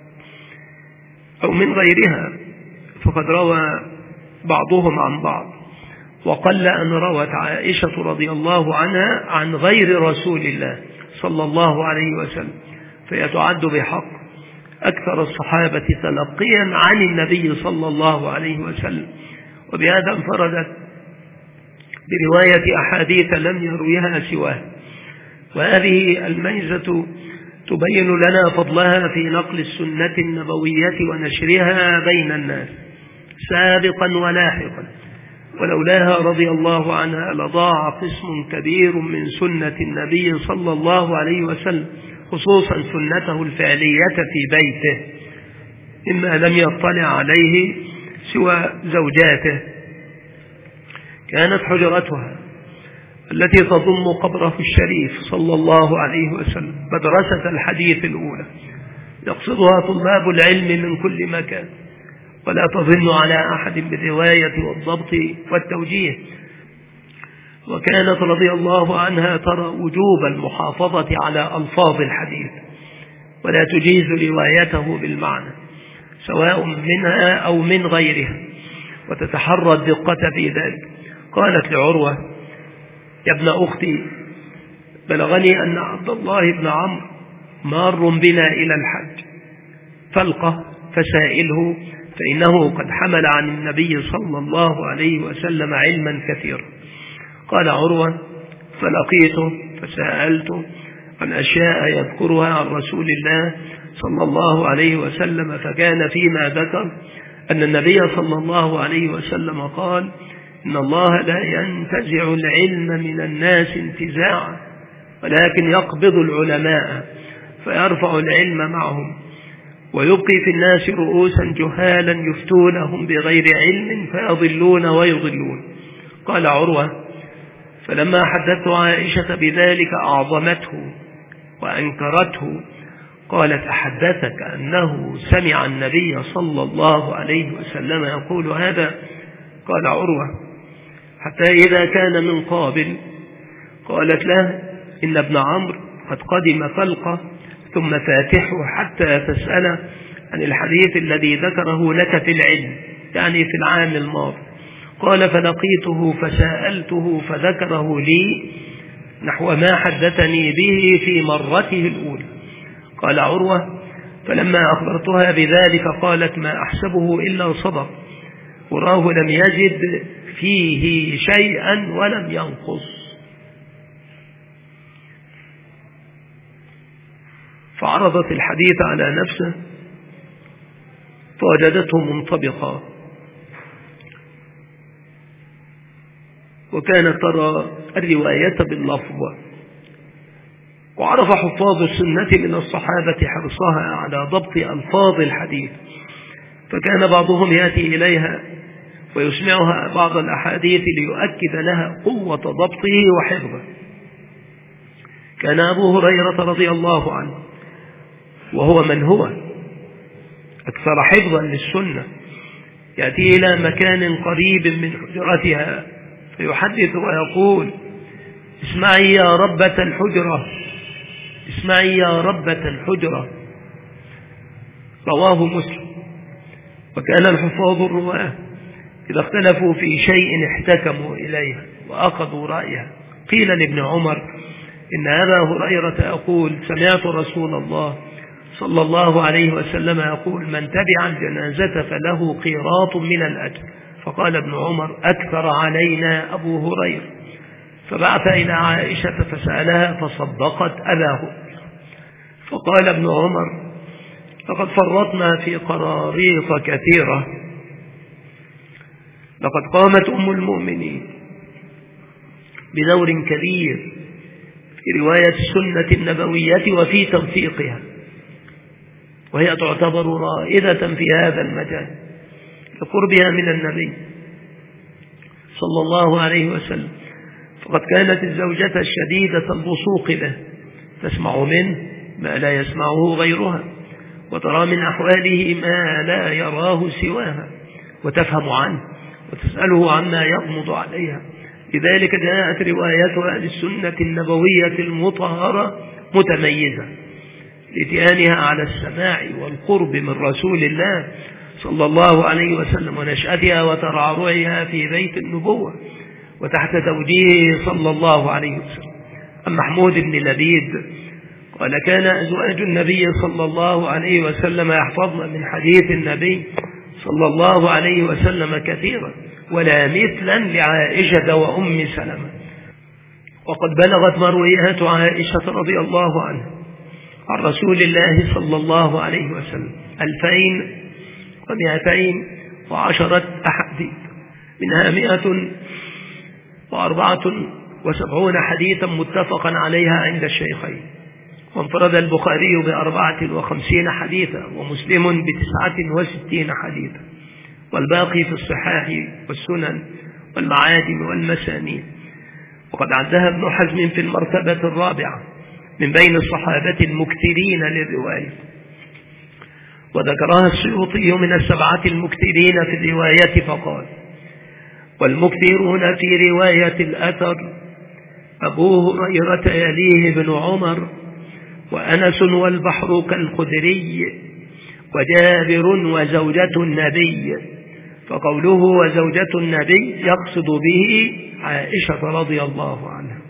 S1: أو من غيرها، فقد روى بعضهم عن بعض، وقل أن روت عائشة رضي الله عنها عن غير رسول الله صلى الله عليه وسلم، فيتعد بحق أكثر الصحابة تلقيا عن النبي صلى الله عليه وسلم، وبهذا انفردت برواية أحاديث لم يرويها سواه. وهذه الميزة تبين لنا فضلها في نقل السنة النبوية ونشرها بين الناس سابقا ولاحقا، ولولاها رضي الله عنها لضاع قسم كبير من سنة النبي صلى الله عليه وسلم، خصوصا سنته الفعلية في بيته مما لم يطلع عليه سوى زوجاته. كانت حجرتها التي تضم قبره الشريف صلى الله عليه وسلم مدرسة الحديث الأولى يقصدها طلاب العلم من كل مكان، ولا تظن على أحد بالرواية والضبط والتوجيه. وكانت رضي الله عنها ترى وجوب المحافظة على ألفاظ الحديث ولا تجيز روايته بالمعنى سواء منها أو من غيرها، وتتحرى الدقة في ذلك. قالت لعروة يا ابن أختي بلغني أن عبد الله بن عمرو مار بنا إلى الحج فالقه فسائله فإنه قد حمل عن النبي صلى الله عليه وسلم علما كثيرا. قال عروة فلقيته فسألته عن أشياء يذكرها عن رسول الله صلى الله عليه وسلم، فكان فيما ذكر أن النبي صلى الله عليه وسلم قال إن الله لا ينتزع العلم من الناس انتزاعا ولكن يقبض العلماء فيرفع العلم معهم ويبقي في الناس رؤوسا جهالا يفتونهم بغير علم فيضلون ويضلون. قال عروة فلما حدثت عائشة بذلك أعظمته وأنكرته، قالت أحدثك أنه سمع النبي صلى الله عليه وسلم يقول هذا؟ قال عروة حتى إذا كان من قابل قالت له إن ابن عمرو قد قدم فلقه ثم فاتحه حتى تسأل عن الحديث الذي ذكره لك في العلم، يعني في العام الماضي. قال فلقيته فسألته فذكره لي نحو ما حدثني به في مرته الأولى. قال عروة فلما أخبرتها بذلك قالت ما أحسبه إلا صدق، وراه لم يجد فيه شيئا ولم ينقص. فعرضت الحديث على نفسه فوجدته منطبقا، وكانت ترى الرواية باللفظ. وعرف حفاظ السنة من الصحابة حرصها على ضبط ألفاظ الحديث، فكان بعضهم يأتي إليها ويسمعها بعض الأحاديث ليؤكد لها قوة ضبطه وحفظه. كان أبو هريرة رضي الله عنه وهو من هو أكثر حفظا للسنة يأتي إلى مكان قريب من حجرتها فيحدث ويقول اسمعي يا ربة الحجرة، اسمعي يا ربة الحجرة، رواه مسلم. وكان الحفاظ الرواة إذا اختلفوا في شيء احتكموا إليها وأخذوا رأيها. قيل لابن عمر إن أبا هريرة يقول سمعت رسول الله صلى الله عليه وسلم يقول من تبع الجنازة فله قيراط من الأجر. فقال ابن عمر أكثر علينا أبو هريرة، فبعث إلى عائشة فسألها فصدقت أباه. فقال ابن عمر لقد فرطنا في قراريط كثيرة، لقد قامت أم المؤمنين بدور كبير في رواية السنة النبوية وفي توثيقها، وهي تعتبر رائدة في هذا المجال لقربها من النبي صلى الله عليه وسلم. فقد كانت الزوجة الشديدة البصوق به، تسمع منه ما لا يسمعه غيرها، وترى من أحواله ما لا يراه سواها، وتفهم عنه وتسأله عما يغمض عليها. لذلك جاءت روايتها للسنة النبوية المطهرة متميزة لاتيانها على السماع والقرب من رسول الله صلى الله عليه وسلم، ونشأتها وترعرعها في بيت النبوة وتحت توجيهه صلى الله عليه وسلم. أما محمود بن لبيد قال كان أزواج النبي صلى الله عليه وسلم يحفظن من حديث النبي صلى الله عليه وسلم كثيرا، ولا مثلا لعائشة وأم سلمة. وقد بلغت مرويات عائشة رضي الله عنها عن رسول الله صلى الله عليه وسلم ألفين ومئتين وعشرة أحاديث، منها مئة وأربعة وسبعون حديثا متفقا عليها عند الشيخين، وانفرد البخاري بأربعة وخمسين حديثا ومسلم بتسعة وستين حديثا، والباقي في الصحاح والسنن والمعاجم والمسانيد. وقد عدها ابن حزم في المرتبة الرابعة من بين الصحابة المكثرين للرواية، وذكرها السيوطي من السبعة المكثرين في الرواية فقال والمكثرون في رواية الأثر أبو هريرة يليه بن عمر وأنس والبحر كالخدري وجابر وزوجة النبي. فقوله وزوجة النبي يقصد به عائشة رضي الله عنها.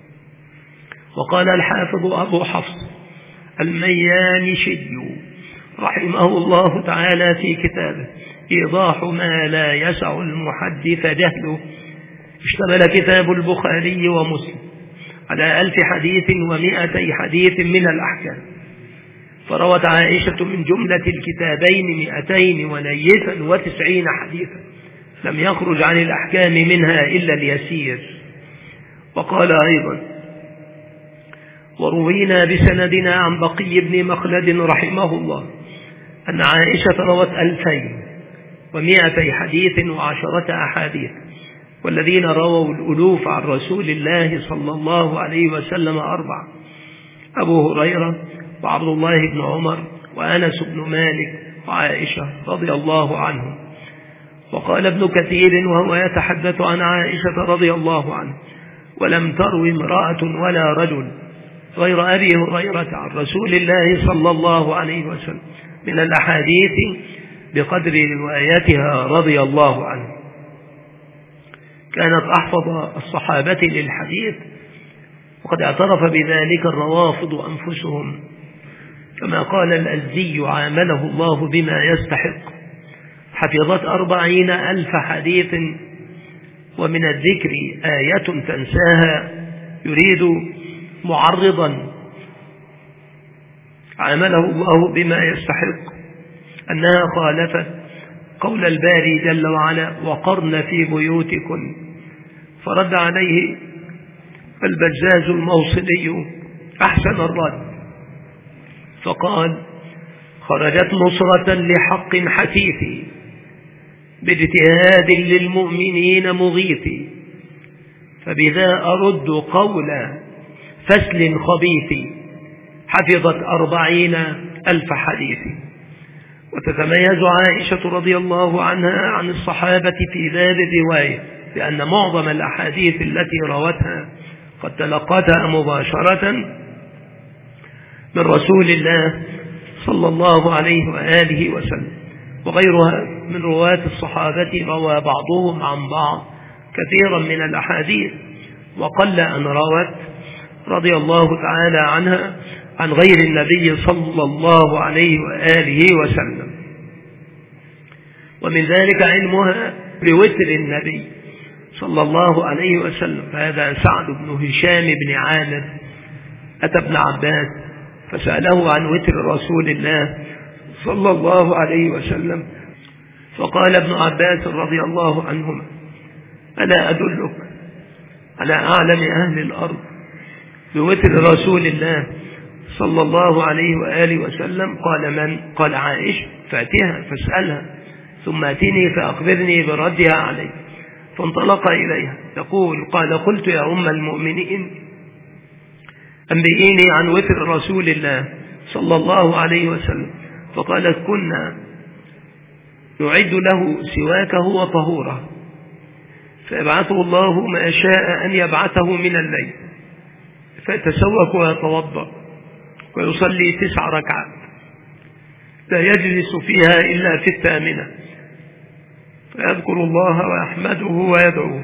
S1: وقال الحافظ أبو حفص الميانشي رحمه الله تعالى في كتابه إيضاح ما لا يسع المحدث جهله، اشتمل كتاب البخاري ومسلم على ألف حديث ومئتي حديث من الأحكام، فروت عائشة من جملة الكتابين مئتين ونيفا وتسعين حديثا لم يخرج عن الأحكام منها إلا اليسير. وقال أيضا وروينا بسندنا عن بقي بن مخلد رحمه الله أن عائشة روت ألفين ومئتي حديث وعشرة أحاديث، والذين رووا الألوف عن رسول الله صلى الله عليه وسلم أربعة: أبو هريرة وعبد الله بن عمر وأنس بن مالك وعائشة رضي الله عنهم. وقال ابن كثير وهو يتحدث عن عائشة رضي الله عنه ولم تروي امرأة ولا رجل غير أبي هريرة عن رسول الله صلى الله عليه وسلم من الأحاديث بقدر روايتها رضي الله عنه. كانت أحفظ الصحابة للحديث، وقد اعترف بذلك الروافض أنفسهم، كما قال الأزدي عامله الله بما يستحق. حفظت أربعين ألف حديث، ومن الذكر آية تنساها يريد معرضا عامله الله بما يستحق أنها خالفت قول الباري جل وعلا وقرن في بيوتكن، فرد عليه البزاز الموصلي أحسن الرد فقال خرجت نصرة لحق حثيث باجتهاد للمؤمنين مغيث، فبذا أرد قول فسل خبيث حفظت أربعين ألف حديث. وتتميز عائشة رضي الله عنها عن الصحابة في باب الرواية بأن معظم الأحاديث التي روتها قد تلقتها مباشرة من رسول الله صلى الله عليه وآله وسلم، وغيرها من رواة الصحابة روى بعضهم عن بعض كثيرا من الأحاديث، وقل أن روت رضي الله تعالى عنها عن غير النبي صلى الله عليه وآله وسلم. ومن ذلك علمها بوتر النبي صلى الله عليه وسلم. فهذا سعد بن هشام بن عامر أتى ابن عباس فسأله عن وتر رسول الله صلى الله عليه وسلم، فقال ابن عباس رضي الله عنهما: ألا أدلك على أعلم أهل الأرض بوتر رسول الله صلى الله عليه وآله وسلم؟ قال: من؟ قال: عائشة. فأتيها فاسألها ثم أتني فأخبرني بردها عليه. فانطلق إليها تقول: قال: قلت يا أم المؤمنين أنبئيني عن وتر رسول الله صلى الله عليه وسلم. فقالت: كنا نعد له سواكه وطهوره، فيبعثه الله ما شاء أن يبعثه من الليل، فيتسوك ويتوضأ ويصلي تسع ركعات لا يجلس فيها إلا في الثامنة، فيذكر الله ويحمده ويدعوه،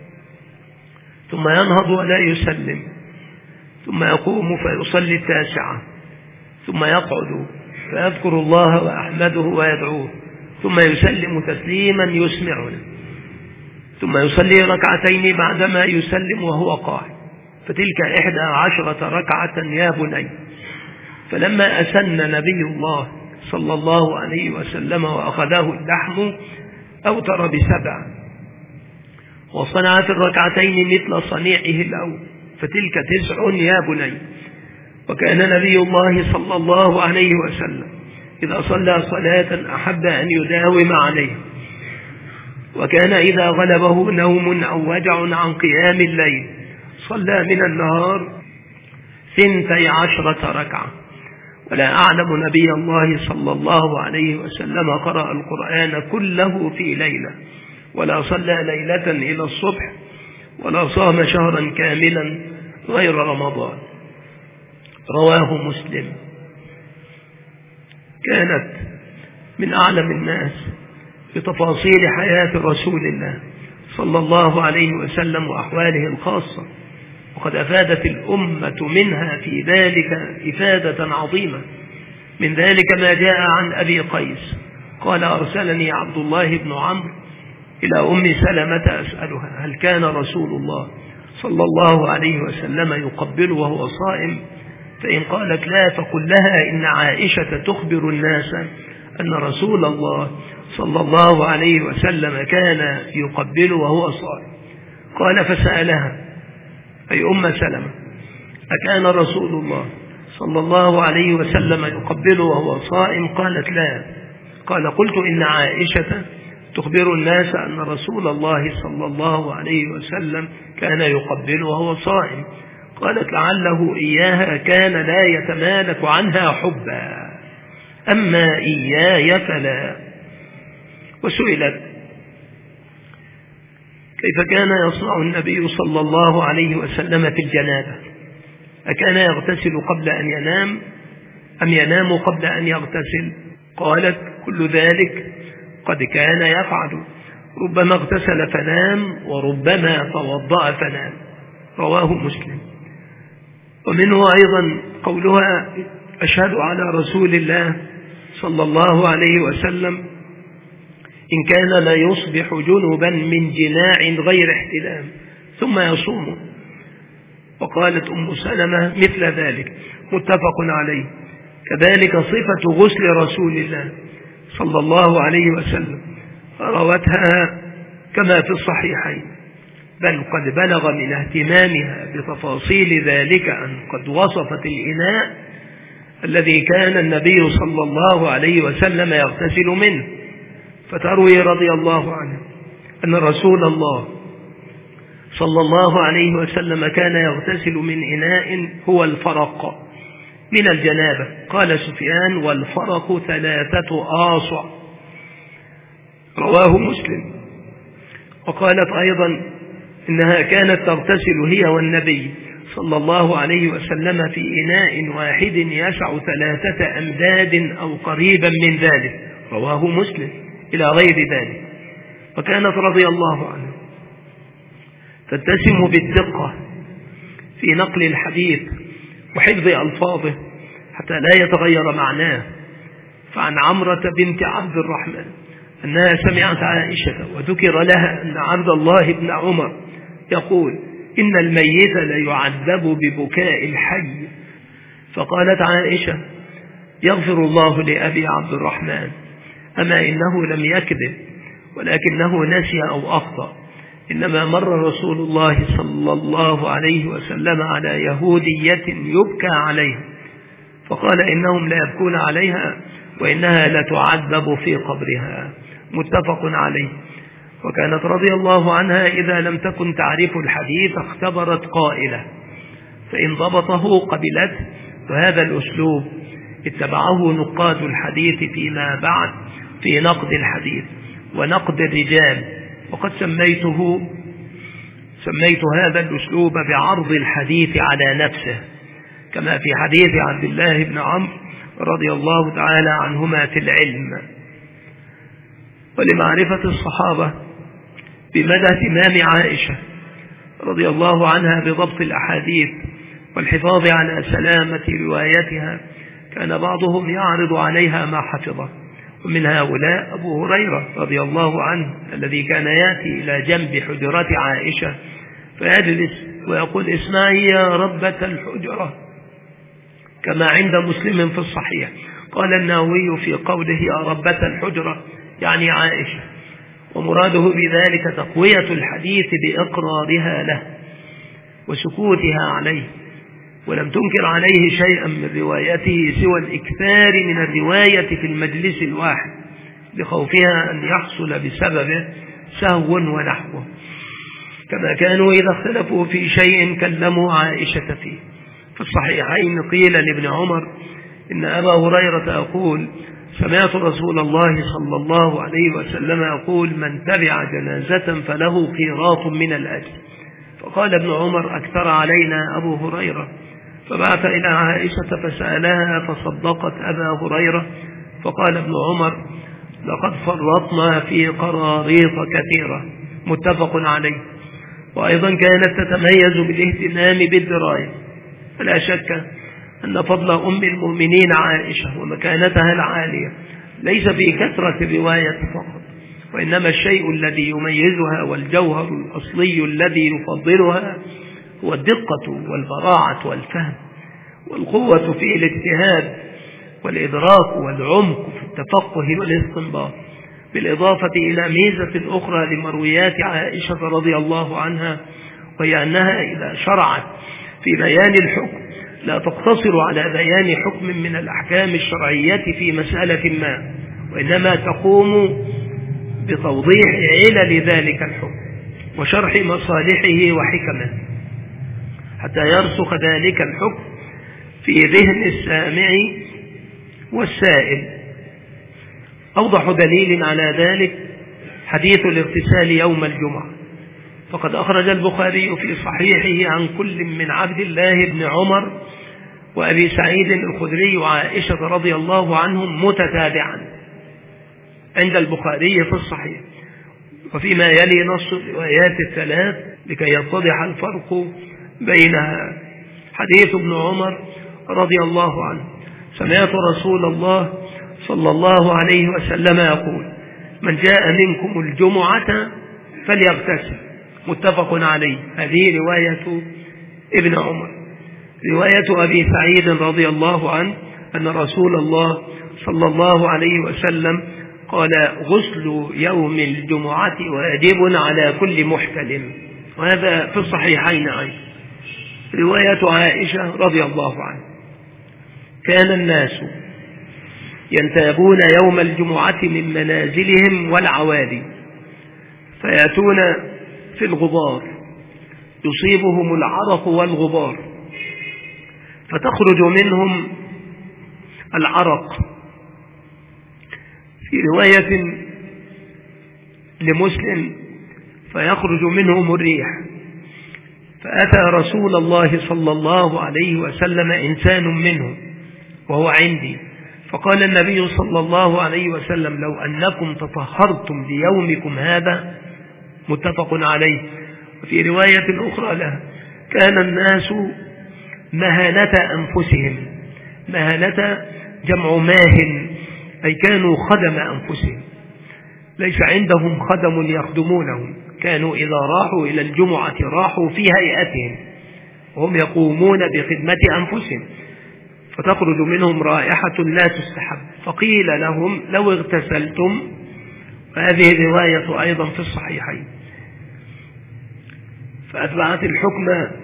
S1: ثم ينهض ولا يسلم، ثم يقوم فيصلي التاسعة، ثم يقعد فيذكر الله ويحمده ويدعوه، ثم يسلم تسليما يسمعنا، ثم يصلي ركعتين بعدما يسلم وهو قاعد، فتلك إحدى عشرة ركعة يا بني. فلما أسن نبي الله صلى الله عليه وسلم وأخذه اللحم أوتر بسبع، وصنع في الركعتين مثل صنيعه الأول، فتلك تسع يا بني. وكان نبي الله صلى الله عليه وسلم إذا صلى صلاة أحب أن يداوم عليها، وكان إذا غلبه نوم أو وجع عن قيام الليل صلى من النهار ثنتي عشرة ركعة. ولا أعلم نبي الله صلى الله عليه وسلم قرأ القرآن كله في ليلة، ولا صلى ليلة إلى الصبح، ولا صام شهرا كاملا غير رمضان. رواه مسلم. كانت من أعلم الناس بتفاصيل حياة رسول الله صلى الله عليه وسلم وأحواله الخاصة، وقد أفادت الأمة منها في ذلك إفادة عظيمة. من ذلك ما جاء عن أبي قيس قال: أرسلني عبد الله بن عمرو إلى أم سلمة أسألها: هل كان رسول الله صلى الله عليه وسلم يقبل وهو صائم؟ فإن قالت لا فقل لها إن عائشة تخبر الناس أن رسول الله صلى الله عليه وسلم كان يقبل وهو صائم. قال: فسألها أي أم سلمة: أكان رسول الله صلى الله عليه وسلم يقبل وهو صائم؟ قالت: لا. قال: قلت إن عائشة تخبر الناس أن رسول الله صلى الله عليه وسلم كان يقبل وهو صائم. قالت: لعله إياها كان لا يتمالك عنها حبا، أما إياي فلا. وسئلت: كيف كان يصنع النبي صلى الله عليه وسلم في الجنابة؟ أكان يغتسل قبل أن ينام أم ينام قبل أن يغتسل؟ قالت: كل ذلك قد كان يفعل، ربما اغتسل فنام وربما توضأ فنام. رواه مسلم. ومنه أيضا قولها: أشهد على رسول الله صلى الله عليه وسلم إن كان لا يصبح جنبا من جماع غير احتلام ثم يصوم. وقالت أم سلمة مثل ذلك، متفق عليه. كذلك صفة غسل رسول الله صلى الله عليه وسلم روتها كما في الصحيحين، بل قد بلغ من اهتمامها بتفاصيل ذلك أن قد وصفت الإناء الذي كان النبي صلى الله عليه وسلم يغتسل منه، فتروي رضي الله عنه أن رسول الله صلى الله عليه وسلم كان يغتسل من إناء هو الفرق من الجنابة. قال سفيان: والفرق ثلاثة آصع. رواه مسلم. وقالت أيضا إنها كانت تغتسل هي والنبي صلى الله عليه وسلم في إناء واحد يسع ثلاثة أمداد أو قريبا من ذلك. رواه مسلم. إلى غير ذلك. وكانت رضي الله عنها تتسم بالدقة في نقل الحديث وحفظ ألفاظه حتى لا يتغير معناه. فعن عمرة بنت عبد الرحمن أنها سمعت عائشة وذكر لها أن عبد الله بن عمر يقول: إن الميت ليعذب ببكاء الحي. فقالت عائشة: يغفر الله لأبي عبد الرحمن، أما إنه لم يكذب ولكنه نسي أو أخطأ، إنما مر رسول الله صلى الله عليه وسلم على يهودية يبكى عليها فقال: إنهم لا يبكون عليها وإنها لتعذب في قبرها. متفق عليه. وكانت رضي الله عنها إذا لم تكن تعرف الحديث اختبرت قائلة، فإن ضبطه قبلته. وهذا الأسلوب اتبعه نقاد الحديث فيما بعد في نقد الحديث ونقد الرجال، وقد سميته سميت هذا الأسلوب بعرض الحديث على نفسه، كما في حديث عبد الله بن عمرو رضي الله تعالى عنهما في العلم. ولمعرفة الصحابة بمدى اهتمام عائشة رضي الله عنها بضبط الأحاديث والحفاظ على سلامة روايتها، كان بعضهم يعرض عليها ما حفظه، ومن هؤلاء أبو هريرة رضي الله عنه الذي كان يأتي إلى جنب حجرات عائشة فيجلس ويقول: اسمعي يا ربة الحجرة، كما عند مسلم في الصحيح. قال النووي في قوله يا ربة الحجرة يعني عائشة، ومراده بذلك تقوية الحديث بإقرارها له وسكوتها عليه، ولم تنكر عليه شيئا من روايته سوى الإكثار من الرواية في المجلس الواحد لخوفها أن يحصل بسببه سهو ونحوه، كما كانوا إذا اختلفوا في شيء كلموا عائشة فيه. في الصحيحين قيل لابن عمر إن أبا هريرة يقول: سمعت رسول الله صلى الله عليه وسلم يقول: من تبع جنازة فله قيراط من الأجر. فقال ابن عمر: أكثر علينا أبو هريرة. فبعث إلى عائشة فسألها فصدقت أبا هريرة. فقال ابن عمر: لقد فرطنا في قراريط كثيرة. متفق عليه. وأيضا كانت تتميز بالاهتمام بالدراية، فلا شك أن فضل أم المؤمنين عائشة ومكانتها العالية ليس في كثرة الرواية فقط، وإنما الشيء الذي يميزها والجوهر الأصلي الذي يفضلها هو الدقة والبراعة والفهم والقوة في الاجتهاد والإدراك والعمق في التفقه والاستنباط، بالإضافة إلى ميزة أخرى لمرويات عائشة رضي الله عنها، وهي أنها إذا شرعت في بيان الحكم لا تقتصر على بيان حكم من الأحكام الشرعية في مسألة ما، وإنما تقوم بتوضيح علل ذلك الحكم وشرح مصالحه وحكمه حتى يرسخ ذلك الحكم في ذهن السامع والسائل. أوضح دليل على ذلك حديث الاغتسال يوم الجمعة، فقد أخرج البخاري في صحيحه عن كل من عبد الله بن عمر وأبي سعيد الخدري وعائشة رضي الله عنهم متتابعا عند البخاري في الصحيح، وفيما يلي نص الروايات الثلاث لكي يتضح الفرق بينها. حديث ابن عمر رضي الله عنه: سمعت رسول الله صلى الله عليه وسلم يقول: من جاء منكم الجمعة فليغتسل. متفق عليه. هذه رواية ابن عمر. رواية أبي سعيد رضي الله عنه أن رسول الله صلى الله عليه وسلم قال: غسل يوم الجمعة واجب على كل محتلم. وهذا في الصحيحين أيضا. رواية عائشة رضي الله عنها: كان الناس ينتابون يوم الجمعة من منازلهم والعوالي فيأتون في الغبار يصيبهم العرق والغبار فتخرج منهم العرق. في رواية لمسلم: فيخرج منهم الريح. فأتى رسول الله صلى الله عليه وسلم إنسان منهم وهو عندي فقال النبي صلى الله عليه وسلم: لو أنكم تطهرتم ليومكم هذا، متفق عليه. وفي رواية أخرى له: كان الناس مهانة أنفسهم. مهانة جمع ماهن، أي كانوا خدم أنفسهم، ليس عندهم خدم يخدمونهم، كانوا إذا راحوا إلى الجمعة راحوا في هيئتهم، وهم يقومون بخدمة أنفسهم، فتخرج منهم رائحة لا تستحب. فقيل لهم: لو اغتسلتم. وهذه الرواية أيضا في الصحيحين. فأتبعت الحكم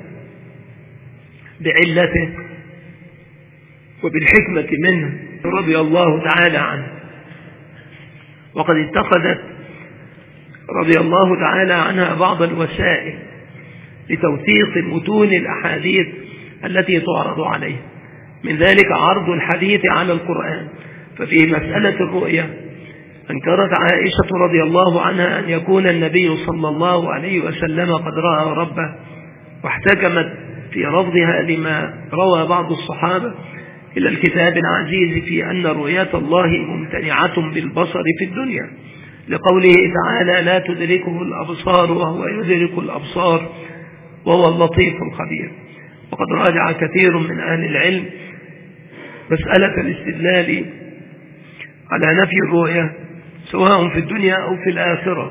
S1: بعلته وبالحكمة منه رضي الله تعالى عنه. وقد اتخذت رضي الله تعالى عنها بعض الوسائل لتوثيق متون الأحاديث التي تعرض عليه، من ذلك عرض الحديث على القرآن. ففي مسألة الرؤية أنكرت عائشة رضي الله عنها أن يكون النبي صلى الله عليه وسلم قد رأى ربه، واحتكمت في رفضها لما روى بعض الصحابة إلى الكتاب العزيز في أن رؤية الله ممتنعة بالبصر في الدنيا، لقوله تعالى: لا تدركه الأبصار وهو يدرك الأبصار وهو اللطيف الخبير. وقد راجع كثير من أهل العلم مسألة الاستدلال على نفي الرؤية سواء في الدنيا أو في الآخرة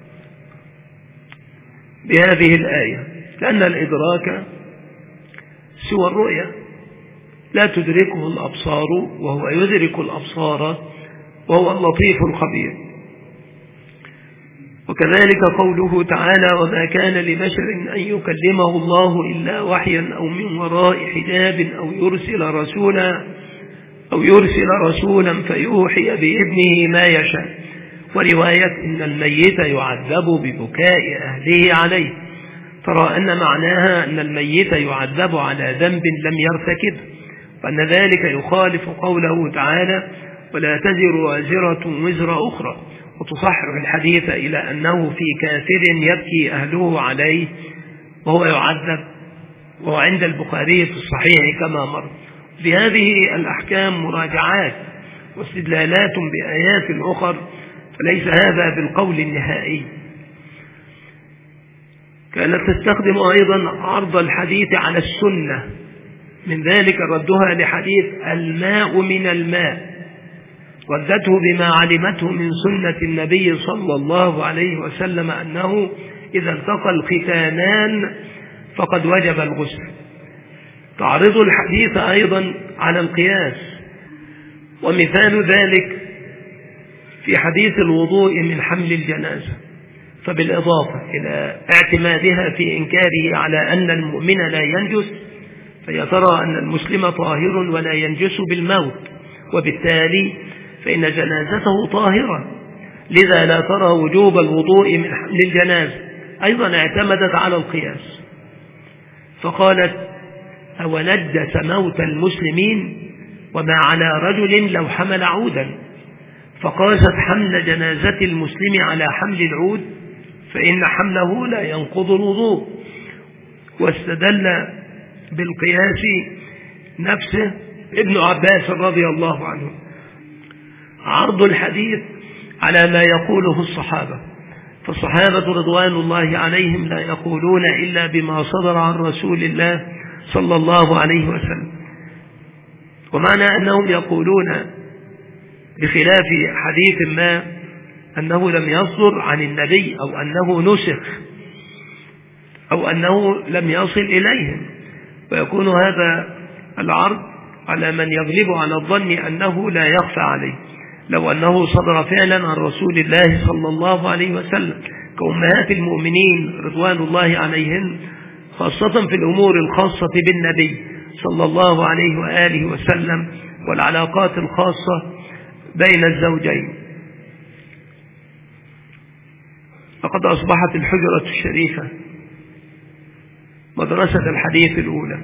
S1: بهذه الآية، لأن الإدراك سوى الرؤية، لا تدركه الأبصار وهو يدرك الأبصار وهو اللطيف الخبير. وكذلك قوله تعالى: وما كان لبشر أن يكلمه الله إلا وحيا أو من وراء حجاب أو يرسل رسولا أو يرسل رسولا فيوحي بإذنه ما يشاء. ورواية: إن الميت يعذب ببكاء أهله عليه. ترى أن معناها أن الميت يعذب على ذنب لم يرتكبه، وأن ذلك يخالف قوله تعالى: ولا تزر وازرة وزر أخرى، وتصحح الحديث إلى أنه في كافر يبكي أهله عليه وهو يعذب، وهو عند البخاري في الصحيح كما مر. بهذه الأحكام مراجعات واستدلالات بآيات أخر، فليس هذا بالقول النهائي. كانت تستخدم أيضا عرض الحديث على السنة، من ذلك ردها لحديث الماء من الماء، ردته بما علمته من سنة النبي صلى الله عليه وسلم أنه إذا التقى الختانان فقد وجب الغسل. تعرض الحديث أيضا على القياس، ومثال ذلك في حديث الوضوء من حمل الجنازة، فبالإضافة إلى اعتمادها في إنكاره على أن المؤمن لا ينجس، فهي ترى أن المسلم طاهر ولا ينجس بالموت، وبالتالي فإن جنازته طاهرة، لذا لا ترى وجوب الوضوء من حمل الجنازة. أيضا اعتمدت على القياس فقالت: أو نجس موت المسلمين وما على رجل لو حمل عودا، فقاست حمل جنازة المسلم على حمل العود، فإن حمله لا ينقض الوضوء. واستدل بالقياس نفسه ابن عباس رضي الله عنه. عرض الحديث على ما يقوله الصحابة، فالصحابة رضوان الله عليهم لا يقولون إلا بما صدر عن رسول الله صلى الله عليه وسلم. ومعنى أنهم يقولون بخلاف حديث ما أنه لم يصدر عن النبي أو أنه نسخ أو أنه لم يصل إليهم، ويكون هذا العرض على من يغلب على الظن أنه لا يخفى عليه، لو أنه صدر فعلا عن رسول الله صلى الله عليه وسلم كأمهات المؤمنين رضوان الله عليهن، خاصة في الأمور الخاصة بالنبي صلى الله عليه وآله وسلم والعلاقات الخاصة بين الزوجين. فقد أصبحت الحجرة الشريفة مدرسة الحديث الأولى،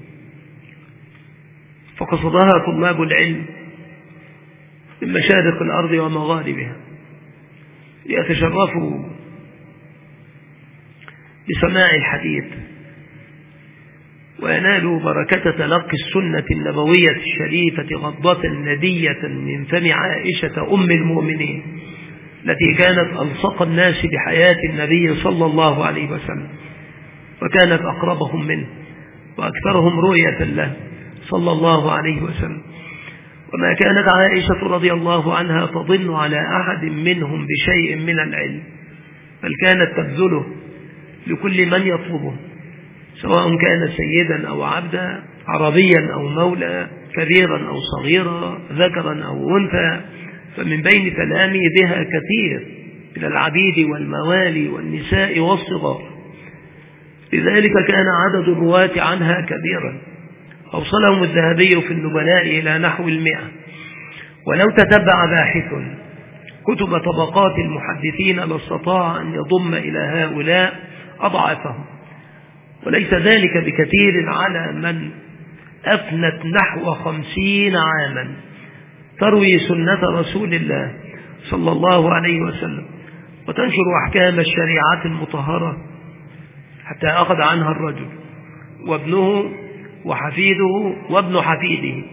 S1: فقصدها طلاب العلم من مشارق الأرض ومغاربها وينالوا بركة تلقي السنة النبوية الشريفة غضة ندية من فم عائشة أم المؤمنين التي كانت ألصق الناس بحياة النبي صلى الله عليه وسلم، وكانت أقربهم منه وأكثرهم رؤية له صلى الله عليه وسلم. وما كانت عائشة رضي الله عنها تظن على أحد منهم بشيء من العلم، بل كانت تبذله لكل من يطلبه، سواء كان سيدا أو عبدا، عربيا أو مولى، كبيرا أو صغيرا، ذكرا أو أنثى. فمن بين تلاميذها كثير من العبيد والموالي والنساء والصغار، لذلك كان عدد الرواة عنها كبيرا، أوصلهم الذهبي في النبلاء إلى نحو المئة. ولو تتبع باحث كتب طبقات المحدثين لاستطاع أن يضم إلى هؤلاء أضعافهم، وليس ذلك بكثير على من أفنت نحو خمسين عاما تروي سنة رسول الله صلى الله عليه وسلم، وتنشر أحكام الشريعة المطهرة حتى أخذ عنها الرجل وابنه وحفيده وابن حفيده.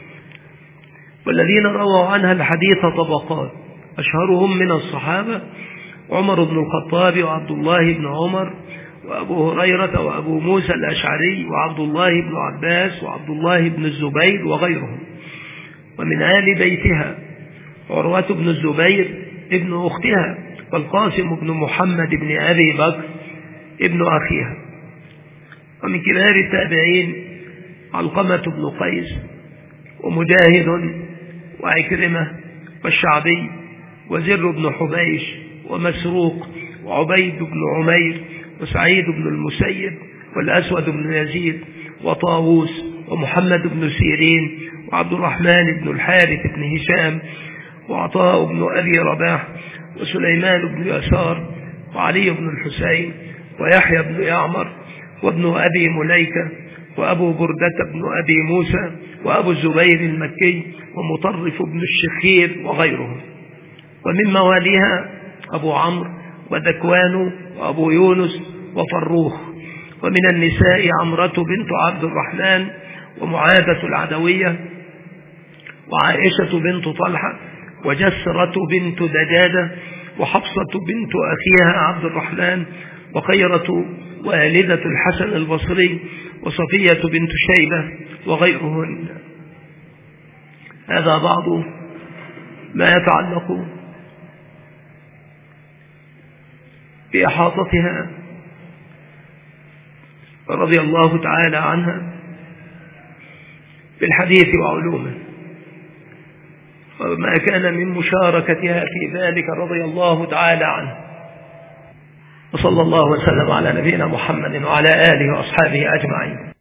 S1: والذين رووا عنها الحديث طبقات، أشهرهم من الصحابة عمر بن الخطاب وعبد الله بن عمر وأبو هريرة وأبو موسى الأشعري وعبد الله بن عباس وعبد الله بن الزبير وغيرهم. ومن آل بيتها عروة بن الزبير ابن أختها، والقاسم بن محمد بن أبي بكر ابن أخيها. ومن كبار التابعين علقمة بن قيس ومجاهد وعكرمة والشعبي وزر بن حبيش ومسروق وعبيد بن عمير وسعيد بن المسيب والأسود بن يزيد وطاووس ومحمد بن سيرين وعبد الرحمن بن الحارث بن هشام وعطاء بن أبي رباح وسليمان بن يسار وعلي بن الحسين ويحيى بن يعمر وابن أبي مليكة وأبو بردة بن أبي موسى وأبو الزبير المكي ومطرف بن الشخير وغيرهم. ومن مواليها أبو عمرو وذكوان وأبو يونس وفروخ. ومن النساء عمرة بنت عبد الرحمن ومعاذة العدوية وعائشة بنت طلحة وجسرة بنت دجادة وحفصة بنت أخيها عبد الرحمن وخيرة والدة الحسن البصري وصفية بنت شيبة وغيرهن. هذا بعض ما يتعلق بإحاطتها رضي الله تعالى عنها بالحديث وعلومه، وما كان من مشاركتها في ذلك رضي الله تعالى عنه. وصلى الله وسلم على نبينا محمد وعلى آله وأصحابه أجمعين.